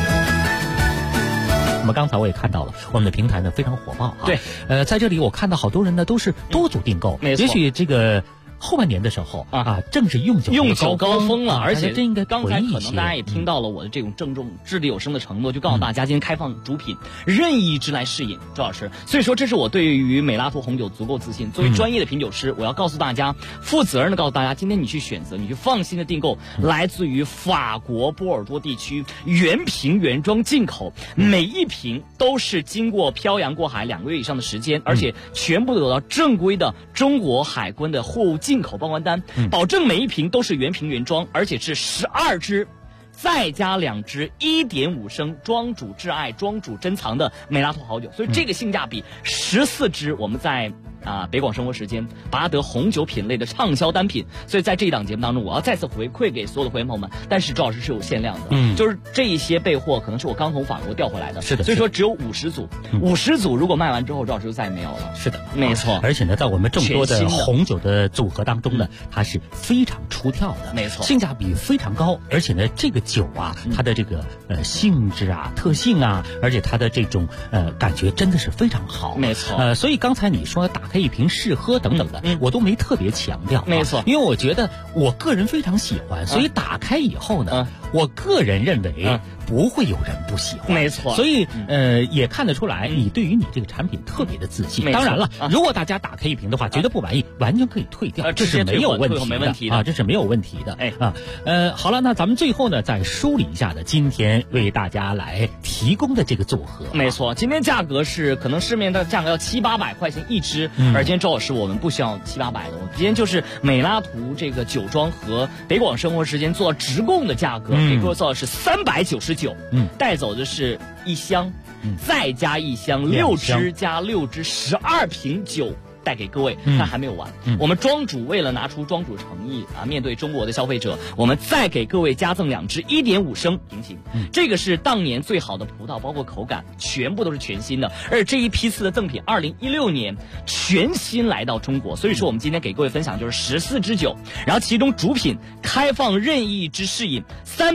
那么刚才我也看到了，我们的平台呢非常火爆啊。 对， 在这里我看到好多人呢都是多组订购， 没错， 也许这个后半年的时候正是用酒高峰了，而且真应该刚才可能大家也听到了我的这种郑重掷地有声的承诺，就告诉大家今天开放主品任意支来试饮，周老师。所以说这是我对于美拉图红酒足够自信。作为专业的品酒师，我要告诉大家，负责任的告诉大家，今天你去选择，你去放心的订购，来自于法国波尔多地区原瓶原装进口，每一瓶都是经过漂洋过海2个月以上的时间，而且全部得到正规的中国海关的货物进口报关单，保证每一瓶都是原瓶原装，而且是12支再加2支1.5升庄主挚爱庄主珍藏的美拉图好酒，所以这个性价比14支我们在北广生活时间拔得红酒品类的畅销单品。所以在这一档节目当中，我要再次回馈给所有的会员朋友们，但是周老师是有限量的，就是这一些备货可能是我刚从法国调回来的， 是的， 所以说只有50组，50组如果卖完之后，周老师就再也没有了。 是的， 没错。 而且呢，在我们众多的红酒的组合当中呢，它是非常出挑的， 没错， 性价比非常高，而且呢，这个酒啊，它的这个性质啊、特性啊，而且它的这种感觉真的是非常好， 没错。 所以刚才你说打开一瓶试喝等等的，我都没特别强调， 没错， 因为我觉得我个人非常喜欢，所以打开以后呢，我个人认为不会有人不喜欢， 没错。 所以也看得出来，你对于你这个产品特别的自信。当然了，如果大家打开一瓶的话，觉得不满意，完全可以退掉，这是没有问题的啊，这是没有问题的。好了，那咱们最后呢，再梳理一下呢，今天为大家来提供的这个组合， 没错，今天价格是可能市面的价格要700-800块钱一支，而今天周老师我们不需要700-800的，我们今天就是美拉图这个酒庄和北广生活时间做直供的价格，给各位做的是399，带走的是1箱，再加1箱，6支加6支，12瓶酒。带给各位，但还没有完。我们庄主为了拿出庄主诚意面对中国的消费者，我们再给各位加赠2支1.5升瓶型。这个是当年最好的葡萄，包括口感全部都是全新的。而这一批次的赠品，2016年全新来到中国，所以说我们今天给各位分享就是14支酒，然后其中主品开放任意之试饮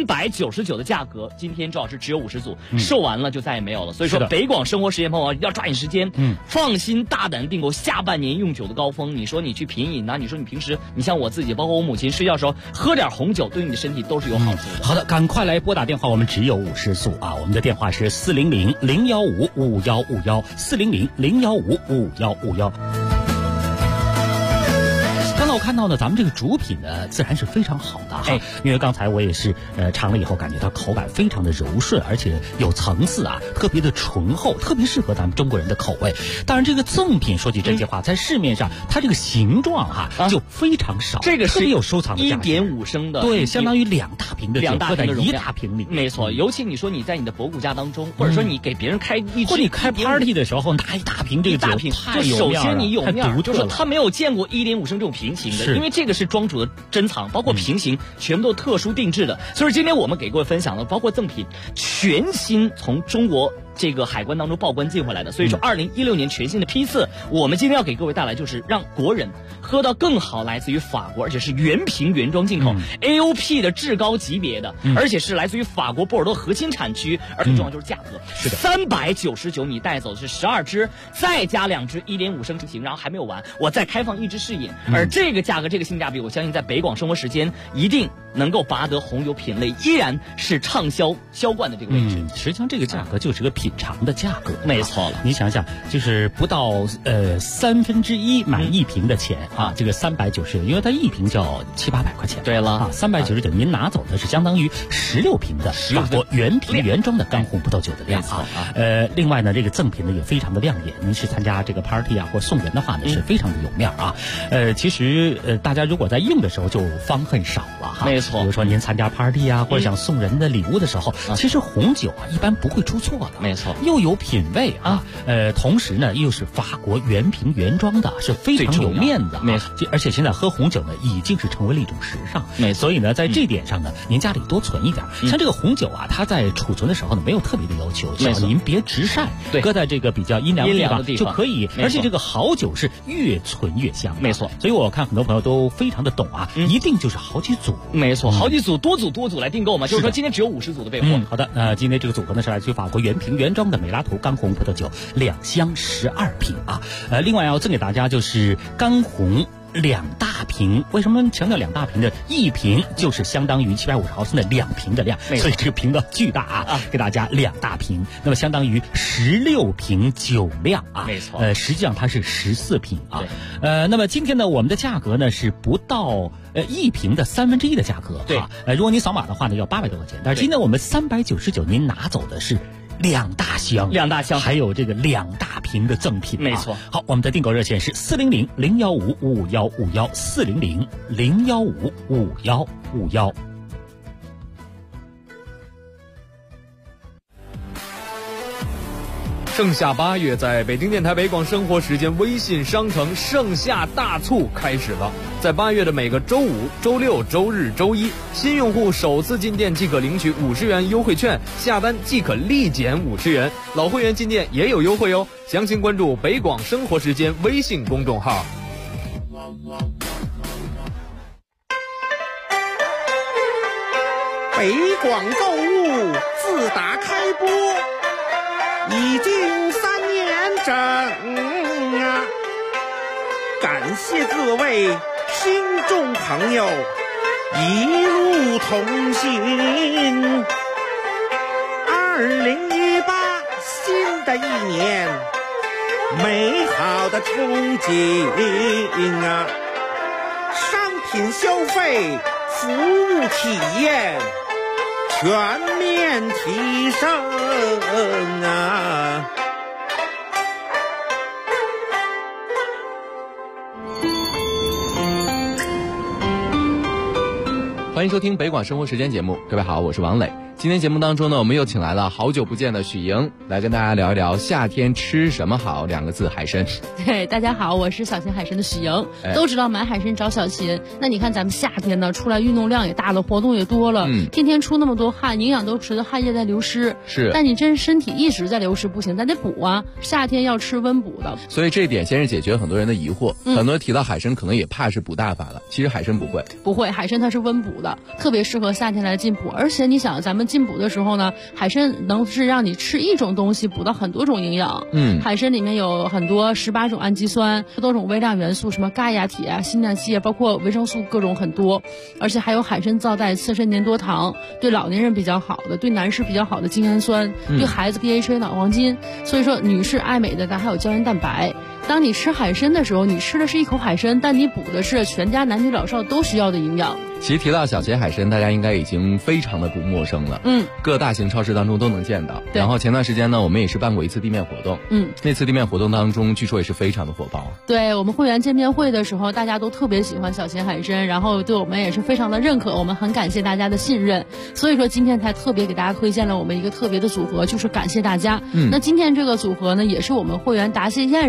，399的价格，今天周老师只有50组，售完了就再也没有了。所以说北广生活时间朋友要抓紧时间，放心大胆订购下半年用酒的高峰。你说你去品饮你说你平时你像我自己，包括我母亲睡觉的时候喝点红酒，对你的身体都是有好处的。 好的，赶快来拨打电话，我们只有50组啊，我们的电话是400-015-5151，400-015-5151。我看到呢，咱们这个主品呢，自然是非常好的哈，因为刚才我也是尝了以后，感觉到口感非常的柔顺，而且有层次啊，特别的醇厚，特别适合咱们中国人的口味。当然，这个赠品说句真心话，在市面上它这个形状就非常少， 这个是特别有收藏的价值 ，1.5升的， 对，相当于2大瓶的酒，搁在1大瓶里， 没错。尤其你说你在你的博古家当中，或者说你给别人开一支， 或者你开 party 的时候拿1大瓶这个酒，太有面了， 首先你有面， 太独特了， 就是他没有见过1.5升这种瓶型。 的，因为这个是庄主的珍藏，包括平行全部都特殊定制的。所以今天我们给各位分享的，包括赠品全新从中国这个海关当中报关进回来的。所以说2016年全新的批次，我们今天要给各位带来就是让国人喝到更好来自于法国，而且是原瓶原装进口、AOP 的至高级别的，而且是来自于法国波尔多核心产区，而且重要就是价格，是的，399，你带走的是12支，再加2支1.5升瓶，然后还没有完，我再开放1支试饮，而这个价格这个性价比，我相信在北广生活时间一定能够拔得红酒品类依然是畅销销冠的这个位置。 实际上这个价格就是个品尝的价格， 没错了。 你想想，就是不到1/3买1瓶的钱啊，这个390，因为它1瓶就要700-800块钱。 对了啊 ，399，您拿走的是相当于16瓶的法国原瓶原装的干红葡萄酒的量啊。另外呢，这个赠品呢也非常的亮眼，您是参加这个 party 啊或送人的话呢，是非常的有面啊。其实大家如果在用的时候就方恨少了哈。 没错， 比如说您参加 party 啊，或者想送人的礼物的时候，其实红酒啊一般不会出错的。 没错， 又有品味啊，同时呢又是法国原瓶原装的，是非常有面子啊。 没错， 而且现在喝红酒呢已经是成为了一种时尚。 没错， 所以呢在这点上呢，您家里多存一点。像这个红酒啊，它在储存的时候呢没有特别的要求，只要您别直晒，搁在这个比较阴凉的地方就可以。而且这个好酒是越存越香。 没错， 所以我看很多朋友都非常的懂啊，一定就是好几组。 没错，好几组，多组来订购嘛，就是说今天只有50组的备货。 好的，今天这个组合呢是来自于法国原瓶原装的美拉图干红葡萄酒2箱12瓶啊。另外要赠给大家就是干红2大瓶。为什么强调2大瓶的？1瓶就是相当于750毫升的2瓶的量，所以这个瓶的巨大啊，给大家2大瓶，那么相当于16瓶酒量啊。 没错， 实际上它是14瓶啊。那么今天呢，我们的价格呢是不到1瓶的1/3的价格。 对， 如果您扫码的话呢，要800多块钱，但是今天我们399，您拿走的是2大箱，还有这个2大瓶的赠品。 没错。 好，我们的订购热线是400-015-5151，400-015-5151。 盛夏8月，在北京电台北广生活时间微信商城盛夏大促开始了。在8月的每个周五、周六、周日、周一，新用户首次进店即可领取50元优惠券，下单即可立减50元。老会员进店也有优惠哦。详情关注北广生活时间微信公众号。 北广购物自打开播已经3年整啊！感谢各位听众朋友一路同行。2018新的一年，美好的憧憬啊！商品消费、服务体验全面提升啊！ 欢迎收听北广生活时间节目，各位好，我是王磊。今天节目当中呢，我们又请来了好久不见的许莹，来跟大家聊一聊夏天吃什么好2个字，海参。 对，大家好，我是小秦海参的许莹。都知道买海参找小秦，那你看咱们夏天呢，出来运动量也大了，活动也多了，天天出那么多汗，营养都吃的汗液在流失。 是， 但你真身体一直在流失不行，咱得补啊。夏天要吃温补的。 所以这一点先是解决很多人的疑惑。很多人提到海参，可能也怕是补大发了，其实海参不会。 不会，海参它是温补的，特别适合夏天来进补。而且你想，咱们进补的时候呢，海参能是让你吃一种东西补到很多种营养。海参里面有很多18种氨基酸，多种微量元素，什么钙呀、铁啊、锌呐、硒啊，包括维生素各种很多。而且还有海参皂带刺身粘多糖，对老年人比较好的，对男士比较好的精氨酸，对孩子 DHA 脑黄金。所以说，女士爱美的，咱还有胶原蛋白。当你吃海参的时候，你吃的是一口海参，但你补的是全家男女老少都需要的营养。 其实提到小秦海参，大家应该已经非常的不陌生了。各大型超市当中都能见到。然后前段时间呢，我们也是办过一次地面活动。那次地面活动当中，据说也是非常的火爆。 对，我们会员见面会的时候，大家都特别喜欢小秦海参，然后对我们也是非常的认可，我们很感谢大家的信任。所以说今天才特别给大家推荐了我们一个特别的组合，就是感谢大家。那今天这个组合呢，也是我们会员答谢宴上大家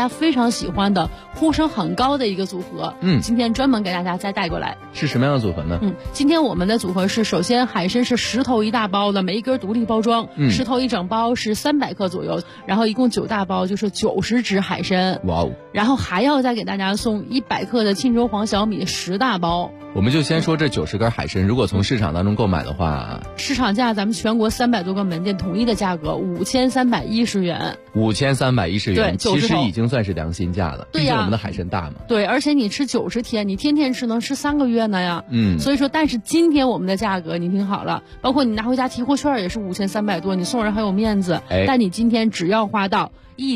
家非常喜欢的、呼声很高的一个组合。今天专门给大家再带过来。 是什么样的组合呢？ 今天我们的组合是，首先海参是石头一大包的，每一根独立包装，石头一整包是300克左右，然后一共9大包，就是90只海参。 哇哦！ 然后还要再给大家送100克的沁州黄小米10大包。 我们就先说这90根海参，如果从市场当中购买的话， 市场价咱们全国300多个门店统一的价格5310元。 5310元， 对， 其实已经算是良心价了。 对呀， 毕竟我们的海参大嘛。 对，而且你吃90天，你天天吃能吃3个月呢呀。所以说，但是今天我们的价格你听好了，包括你拿回家提货券也是5300多，你送人很有面子。但你今天只要花到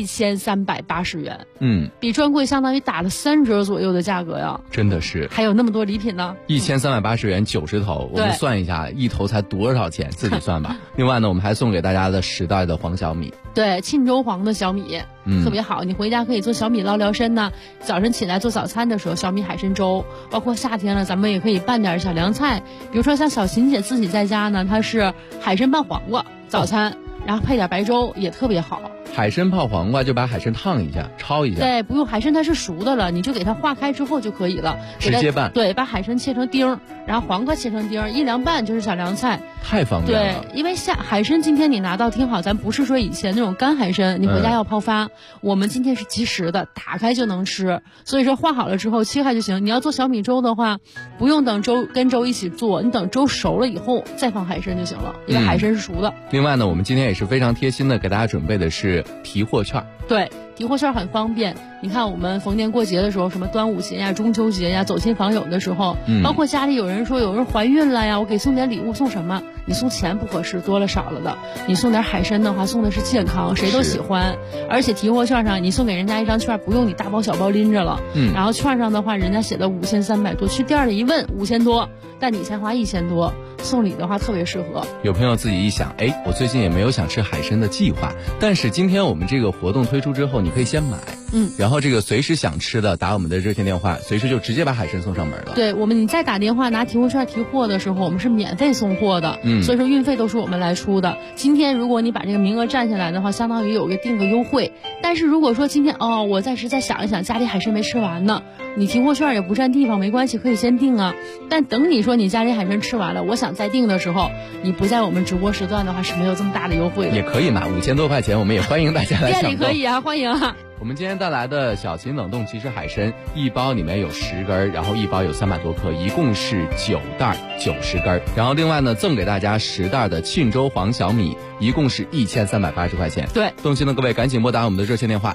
1380元，比专柜相当于打了3折左右的价格呀， 真的是， 还有那么多礼品呢。 1380元90头，我们算一下，一头才多少钱，自己算吧。另外呢，我们还送给大家的10袋的黄小米， 对，沁州黄的小米，特别好，你回家可以做小米捞参呢。早晨起来做早餐的时候，小米海参粥，包括夏天了，咱们也可以拌点小凉菜，比如说像小琴姐自己在家呢，她是海参拌黄瓜早餐，然后配点白粥也特别好。 海参泡黄瓜就把海参烫一下，焯一下。 对，不用，海参它是熟的了，你就给它化开之后就可以了， 直接拌。 对，把海参切成丁，然后黄瓜切成丁，一凉拌就是小凉菜， 太方便了。 对，因为海参今天你拿到，听好，咱不是说以前那种干海参，你回家要泡发，我们今天是即食的，打开就能吃。所以说化好了之后切开就行。你要做小米粥的话，不用等粥跟粥一起做，你等粥熟了以后再放海参就行了，因为海参是熟的。 另外呢，我们今天也是非常贴心的给大家准备的是提货券。 对，提货券很方便。你看我们逢年过节的时候，什么端午节呀、中秋节呀，走亲访友的时候，包括家里有人说有人怀孕了呀，我给送点礼物，送什么？你送钱不合适，多了少了的。你送点海参的话，送的是健康，谁都喜欢。而且提货券上你送给人家一张券，不用你大包小包拎着了。然后券上的话，人家写的5300多，去店里一问5000多，但你才花1000多，送礼的话特别适合。 有朋友自己一想，我最近也没有想吃海参的计划，但是今天我们这个活动推出之后，你可以先买，然后这个随时想吃的打我们的热线电话，随时就直接把海参送上门了。 对，你再打电话拿提货券提货的时候，我们是免费送货的，所以说运费都是我们来出的。今天如果你把这个名额占下来的话，相当于有个定个优惠。但是如果说今天我暂时再想一想，家里海参没吃完呢，你提货券也不占地方，没关系，可以先订啊。但等你说你家里海参吃完了，我想再订的时候，你不在我们直播时段的话，是没有这么大的优惠的。 也可以嘛，5000多块钱，我们也欢迎大家来抢购。 店里可以啊，欢迎啊。 我们今天带来的小秦冷冻即食海参，一包里面有10根，然后一包有300多克，一共是9袋90根。然后另外呢，赠给大家10袋的沁州黄小米，一共是1380块钱。 对， 动心的各位赶紧拨打我们的热线电话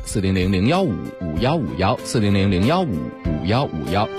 400-015-5151，400-015-5151。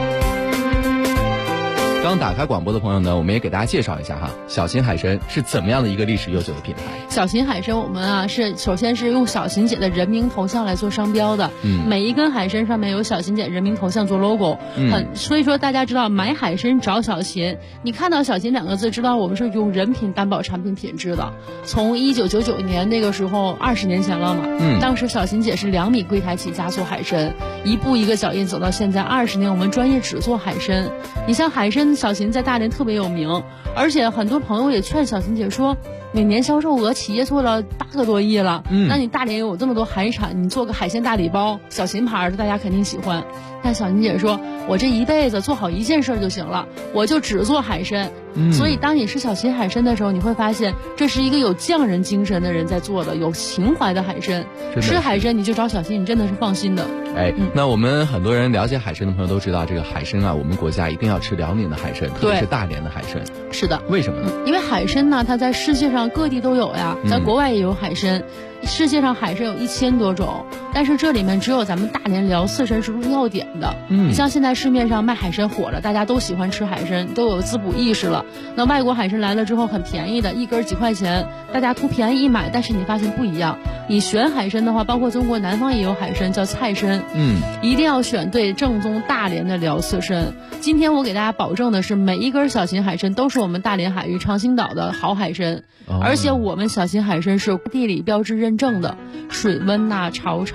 刚打开广播的朋友呢，我们也给大家介绍一下哈，小秦海参是怎么样的一个历史悠久的品牌。 小秦海参我们是首先是用小秦姐的人名头像来做商标的，每一根海参上面有小秦姐人名头像做 logo，所以说大家知道买海参找小秦，你看到小秦2个字，知道我们是用人品担保产品品质的。从1999年那个时候20年前了嘛，当时小秦姐是2米柜台起家做海参，一步一个脚印走到现在20年，我们专业只做海参。你像海参小秦在大连特别有名，而且很多朋友也劝小秦姐说，每年销售额企业做了8个多亿了，那你大连有这么多海产，你做个海鲜大礼包，小秦牌的大家肯定喜欢。但小秦姐说，我这一辈子做好一件事就行了，我就只做海参。所以当你吃小秦海参的时候，你会发现这是一个有匠人精神的人在做的，有情怀的海参。吃海参你就找小秦，你真的是放心的。 那我们很多人了解海参的朋友都知道，这个海参啊，我们国家一定要吃辽宁的海参，特别是大连的海参。 是的。 为什么呢？ 因为海参呢，它在世界上各地都有呀，在国外也有海参。世界上海参有1000多种，但是这里面只有咱们大连辽四参是入药典的。你像现在市面上卖海参火了，大家都喜欢吃海参，都有滋补意识了。那外国海参来了之后很便宜的，一根几块钱，大家图便宜一买，但是你发现不一样。你选海参的话，包括中国南方也有海参叫菜参，一定要选对正宗大连的辽四参。今天我给大家保证的是，每一根小秦海参都是我们大连海域长兴岛的好海参，而且我们小秦海参是地理标志认证的，水温呐、潮差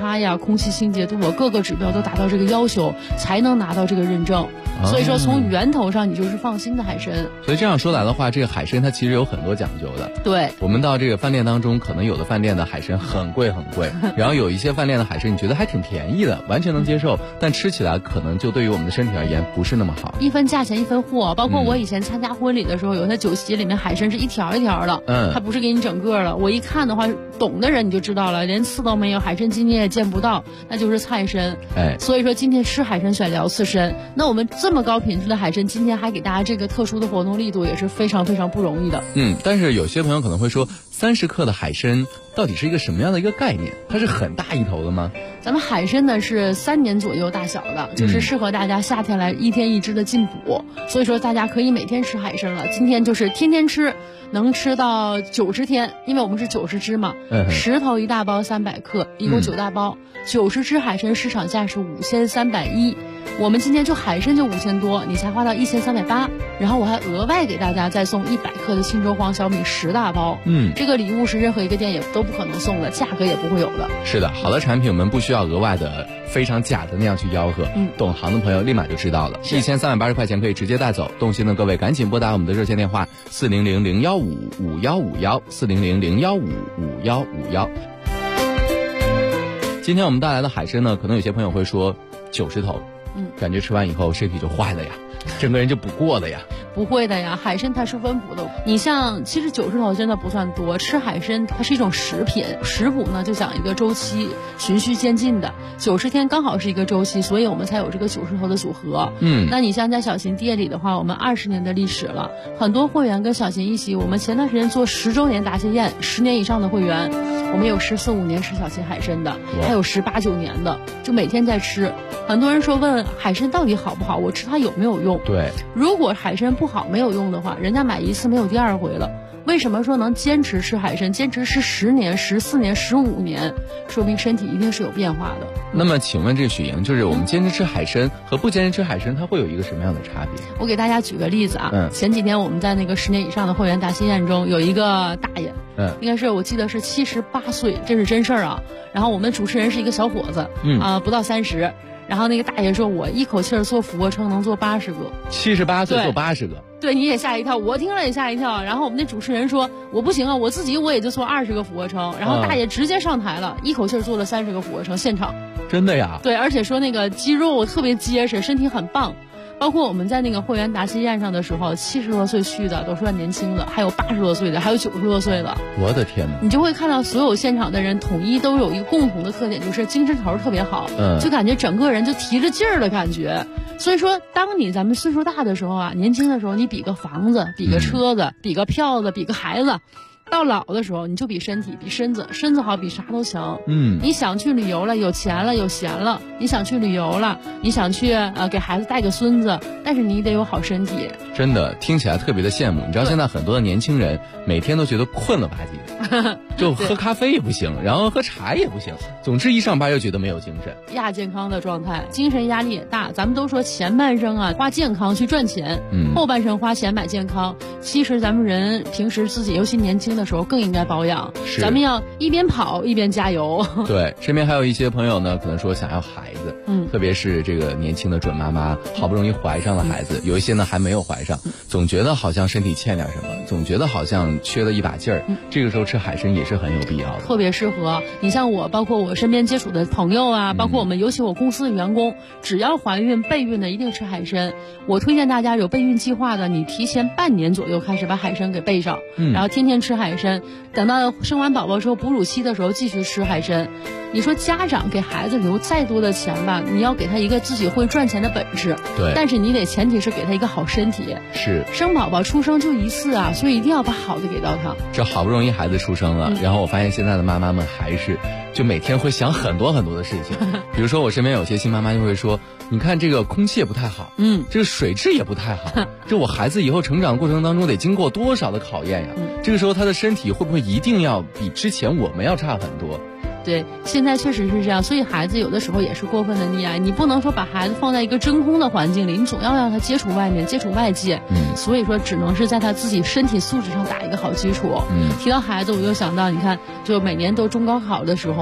差呀、空气清洁度啊，各个指标都达到这个要求，才能拿到这个认证。所以说从源头上你就是放心的海参。 所以这样说来的话，这个海参它其实有很多讲究的。 对， 我们到这个饭店当中，可能有的饭店的海参很贵很贵，然后有一些饭店的海参你觉得还挺便宜的，完全能接受，但吃起来可能就对于我们的身体而言不是那么好。 一分价钱一分货，包括我以前参加婚礼的时候，有些酒席里面海参是一条一条的，它不是给你整个的。我一看的话，懂的人你就知道了，连刺都没有，海参筋你也见不到，那就是菜参。所以说今天吃海参选聊刺参，那我们这么高品质的海参，今天还给大家这个特殊的活动力度，也是非常非常不容易的。 但是有些朋友可能会说，30克的海参到底是一个什么样的一个概念？它是很大一头的吗？ 咱们海参呢是3年左右大小的，就是适合大家夏天来1天1只的进补，所以说大家可以每天吃海参了。今天就是天天吃，能吃到90天，因为我们是90只嘛，10头1大包300克，一共9大包，90只海参市场价是5310，我们今天就海参就5000多，你才花到1380，然后我还额外给大家再送100克的青州黄小米10大包，这个礼物是任何一个店也都不可能送的，价格也不会有的。 是的，好的产品我们不需要额外的非常假的那样去吆喝，懂行的朋友立马就知道了，1380块钱可以直接带走。动心的各位赶紧拨打我们的热线电话400-015-5151，400-015-5151。今天我们带来的海参呢，可能有些朋友会说90头，感觉吃完以后身体就坏了呀，整个人就补过了呀。 不会的呀，海参它是温补的。你像其实90头真的不算多，吃海参它是一种食品，食补呢就讲一个周期，循序渐进的，90天刚好是一个周期，所以我们才有这个90头的组合。那你像在小秦店里的话，我们20年的历史了，很多会员跟小秦一起，我们前段时间做10周年答谢宴，10年以上的会员，我们有14、15年吃小秦海参的，还有18、19年的，就每天在吃。很多人说问海参到底好不好，我吃它有没有用？ 对， 如果海参不好没有用的话，人家买一次没有第二回了。为什么说能坚持吃海参，坚持吃10年、14年、15年，说明身体一定是有变化的。 那么请问这个许莹，就是我们坚持吃海参和不坚持吃海参，它会有一个什么样的差别？ 我给大家举个例子啊，前几天我们在那个10年以上的会员答谢宴中，有一个大爷，应该是我记得是78岁，这是真事儿啊。然后我们主持人是一个小伙子，不到30。然后那个大爷说，我一口气做俯卧撑能做80个 ，78岁做80个， 对，你也吓一跳，我听了也吓一跳。然后我们那主持人说，我不行啊，我自己也就做20个俯卧撑。然后大爷直接上台了，一口气做了30个俯卧撑，现场。 真的呀？ 对，而且说那个肌肉特别结实，身体很棒。包括我们在那个会员答谢宴上的时候，70多岁去的都算年轻的，还有80多岁的，还有90多岁的。 我的天哪！ 你就会看到所有现场的人统一都有一个共同的特点，就是精神头特别好，就感觉整个人就提着劲儿的感觉。所以说，当咱们岁数大的时候啊，年轻的时候你比个房子，比个车子，比个票子，比个孩子。到老的时候，你就比身体，比身子好，比啥都强。你想去旅游了，有钱了，有闲了，你想去旅游了，你想去给孩子带个孙子，但是你得有好身体。 真的听起来特别的羡慕。你知道现在很多的年轻人每天都觉得困了吧唧的，就喝咖啡也不行，然后喝茶也不行，总之一上班又觉得没有精神， 亚健康的状态，精神压力也大。咱们都说前半生啊花健康去赚钱，后半生花钱买健康。其实咱们人平时自己尤其年轻的时候更应该保养，咱们要一边跑一边加油。 对，身边还有一些朋友呢，可能说想要孩子，特别是这个年轻的准妈妈，好不容易怀上了孩子，有一些呢还没有怀上，总觉得好像身体欠点什么，总觉得好像缺了一把劲儿，这个时候吃海参也是很有必要的， 特别适合。你像我，包括我身边接触的朋友啊，包括我们尤其我公司的员工，只要怀孕备孕的一定吃海参。我推荐大家有备孕计划的，你提前半年左右开始把海参给备上，然后天天吃海参，等到生完宝宝之后哺乳期的时候继续吃海参。你说家长给孩子留再多的钱吧，你要给他一个自己会赚钱的本事， 对， 但是你得前提是给他一个好身体。 是， 生宝宝出生就一次啊，所以一定要把好的给到他。 这好不容易孩子出生了，然后我发现现在的妈妈们还是就每天会想很多很多的事情，比如说我身边有些新妈妈就会说，你看这个空气也不太好，这个水质也不太好，这我孩子以后成长过程当中得经过多少的考验呀，这个时候他的身体会不会一定要比之前我们要差很多？ 对，现在确实是这样，所以孩子有的时候也是过分的溺爱，你不能说把孩子放在一个真空的环境里，你总要让他接触外面，接触外界，所以说只能是在他自己身体素质上打一个好基础。提到孩子，我就想到，你看，就每年都中高考的时候，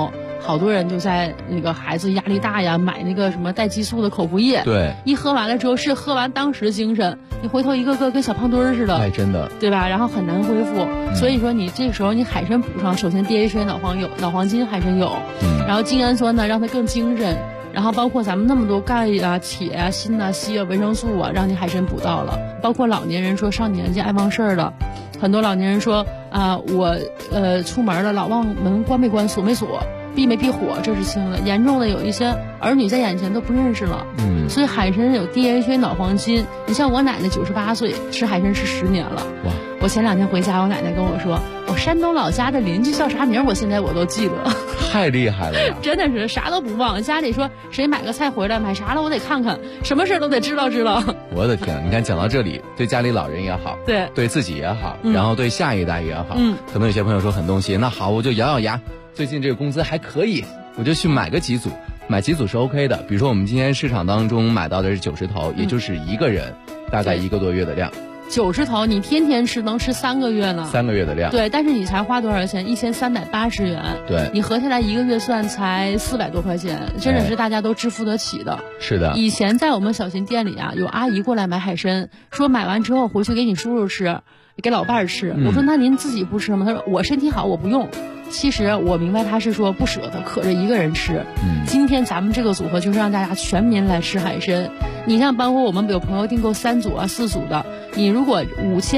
好多人就在那个孩子压力大呀，买那个什么带激素的口服液。 对， 一喝完了之后是喝完当时精神，你回头一个个跟小胖墩儿似的。 哎，真的， 对吧？然后很难恢复。所以说你这时候你海参补上，首先 DHA 脑黄金海参有，然后精氨酸呢让它更精神。然后包括咱们那么多钙啊、铁啊、锌啊、硒啊、维生素啊，让你海参补到了。包括老年人说上年纪爱忘事儿了，很多老年人说我出门了老忘门关没关锁没锁，闭没闭火，这是轻的。严重的有一些儿女在眼前都不认识了。所以海参有 DHA 脑黄金。你像我奶奶98岁，吃海参吃10年了。哇！我前2天回家，我奶奶跟我说，我山东老家的邻居叫啥名，我现在我都记得。 太厉害了呀！ 真的是啥都不忘。家里说谁买个菜回来，买啥了我得看看，什么事都得知道。 我的天，你看讲到这里，对家里老人也好，对自己也好，然后对下一代也好，可能有些朋友说很动心，那好，我就咬咬牙，最近这个工资还可以，我就去买个几组。买几组是 OK 的，比如说我们今天市场当中买到的是90头，也就是一个人大概1个多月的量。 90头你天天吃能吃3个月呢？3 个月的量。 对，但是你才花多少钱？1380元。 对， 你合下来1个月算才400多块钱，真的是大家都支付得起的。 是的。 以前在我们小新店里啊，有阿姨过来买海参，说买完之后回去给你叔叔吃，给老伴儿吃。我说那您自己不吃吗？他说我身体好，我不用。其实我明白他是说不舍得，可着一个人吃。今天咱们这个组合就是让大家全民来吃海参。你像包括我们有朋友订购3组啊、4组的，你如果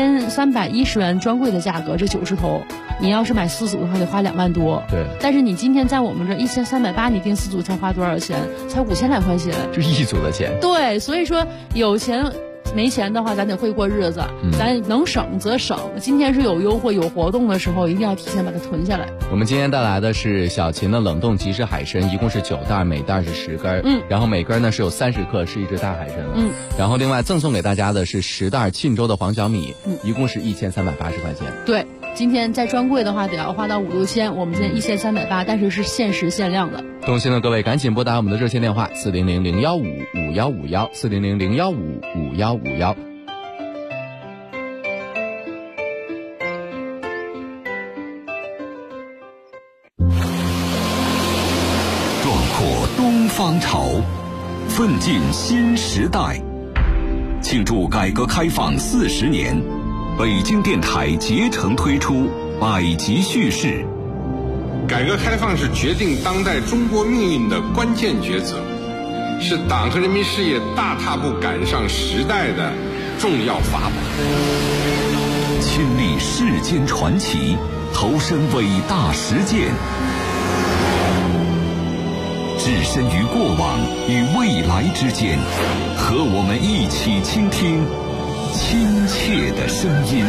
5310元专柜的价格，这90头，你要是买4组的话得花2万多。 对。 但是你今天在我们这1380，你订4组才花多少钱？才5000来块钱。 这一组的钱。 对，所以说有钱。没钱的话，咱得会过日子，咱能省则省。今天是有优惠、有活动的时候，一定要提前把它囤下来。 我们今天带来的是小秦的冷冻即食海参，一共是9袋，每袋是10根，然后每根呢是有30克，是一只大海参了。然后另外赠送给大家的是10袋沁州的黄小米，一共是1380块钱。 对，今天在专柜的话得要花到5、6千，我们现在1380，但是是限时限量的。 动心的各位赶紧拨打我们的热线电话400-015-5151，400-015-5151。 壮阔东方潮，奋进新时代。庆祝改革开放40年，北京电台竭诚推出百集叙事。 改革开放是决定当代中国命运的关键抉择，是党和人民事业大踏步赶上时代的重要法宝。 亲历世间传奇，投身伟大实践，置身于过往与未来之间，和我们一起倾听亲切的声音。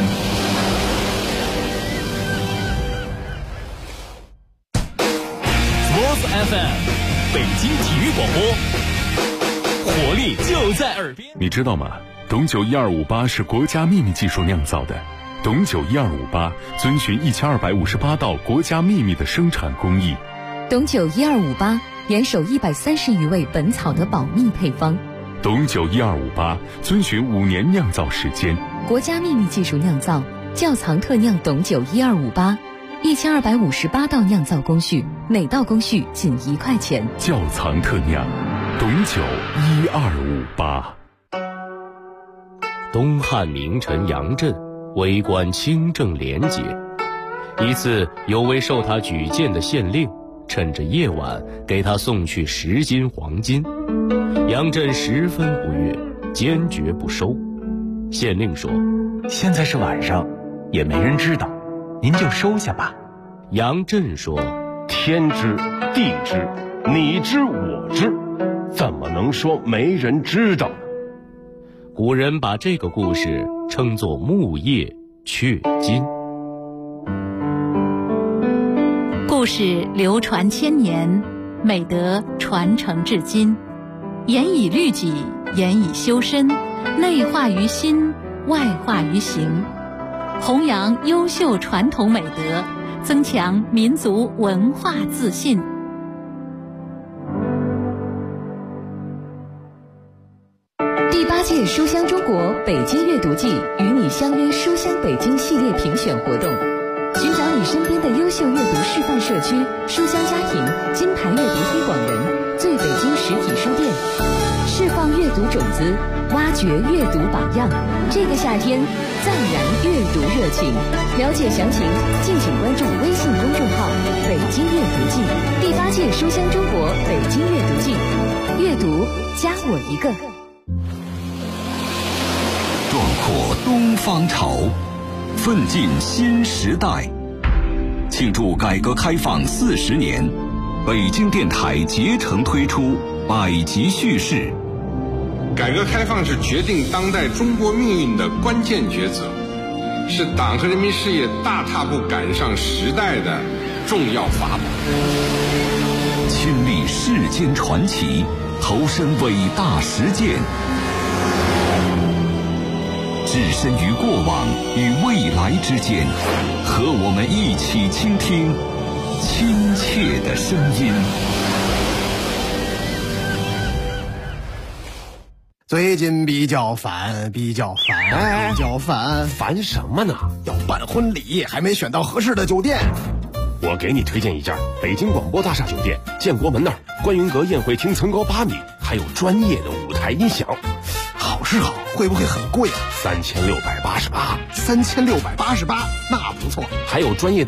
FM 北京体育广播，活力就在耳边。 你知道吗？董酒1258是国家秘密技术酿造的。董酒1258遵循1258道国家秘密的生产工艺。 董酒1258严守130余味本草的保密配方。 董酒1258遵循5年酿造时间， 国家秘密技术酿造，窖藏特酿董酒1258，1258道酿造工序，每道工序仅1块钱。 窖藏特酿，董酒1258。 东汉名臣杨震为官清正廉洁，一次有位受他举荐的县令趁着夜晚给他送去10斤黄金，杨震十分不悦，坚决不收。县令说：“ 现在是晚上，也没人知道，您就收下吧。” 杨震说：“ 天知地知，你知我知，怎么能说没人知道呢？” 古人把这个故事称作木叶雀金。 故事流传千年，美德传承至今，严以律己，严以修身，内化于心，外化于行，弘扬优秀传统美德，增强民族文化自信。第8届书香中国北京阅读季与你相约书香北京系列评选活动，寻找你身边的优秀阅读书示范社区、书香家庭、金牌阅读推广人、最北京实体书店，释放阅读种子，挖掘阅读榜样。这个夏天，暂燃阅读热情。了解详情，敬请关注微信公众号“北京阅读季”第8届书香中国北京阅读季。阅读加我一个。 壮阔东方潮，奋进新时代。庆祝改革开放40年，北京电台竭诚推出百集叙事。 改革开放是决定当代中国命运的关键抉择，是党和人民事业大踏步赶上时代的重要法宝。 亲历世间传奇，投身伟大实践，置身于过往与未来之间，和我们一起倾听亲切的声音。 最近比较烦， 烦什么呢？ 要办婚礼，还没选到合适的酒店。 我给你推荐一家北京广播大厦酒店，建国门那儿，观云阁宴会厅层高8米，还有专业的舞台音响。 好是好，会不会很贵啊 ？3688， 那不错。 还有专业的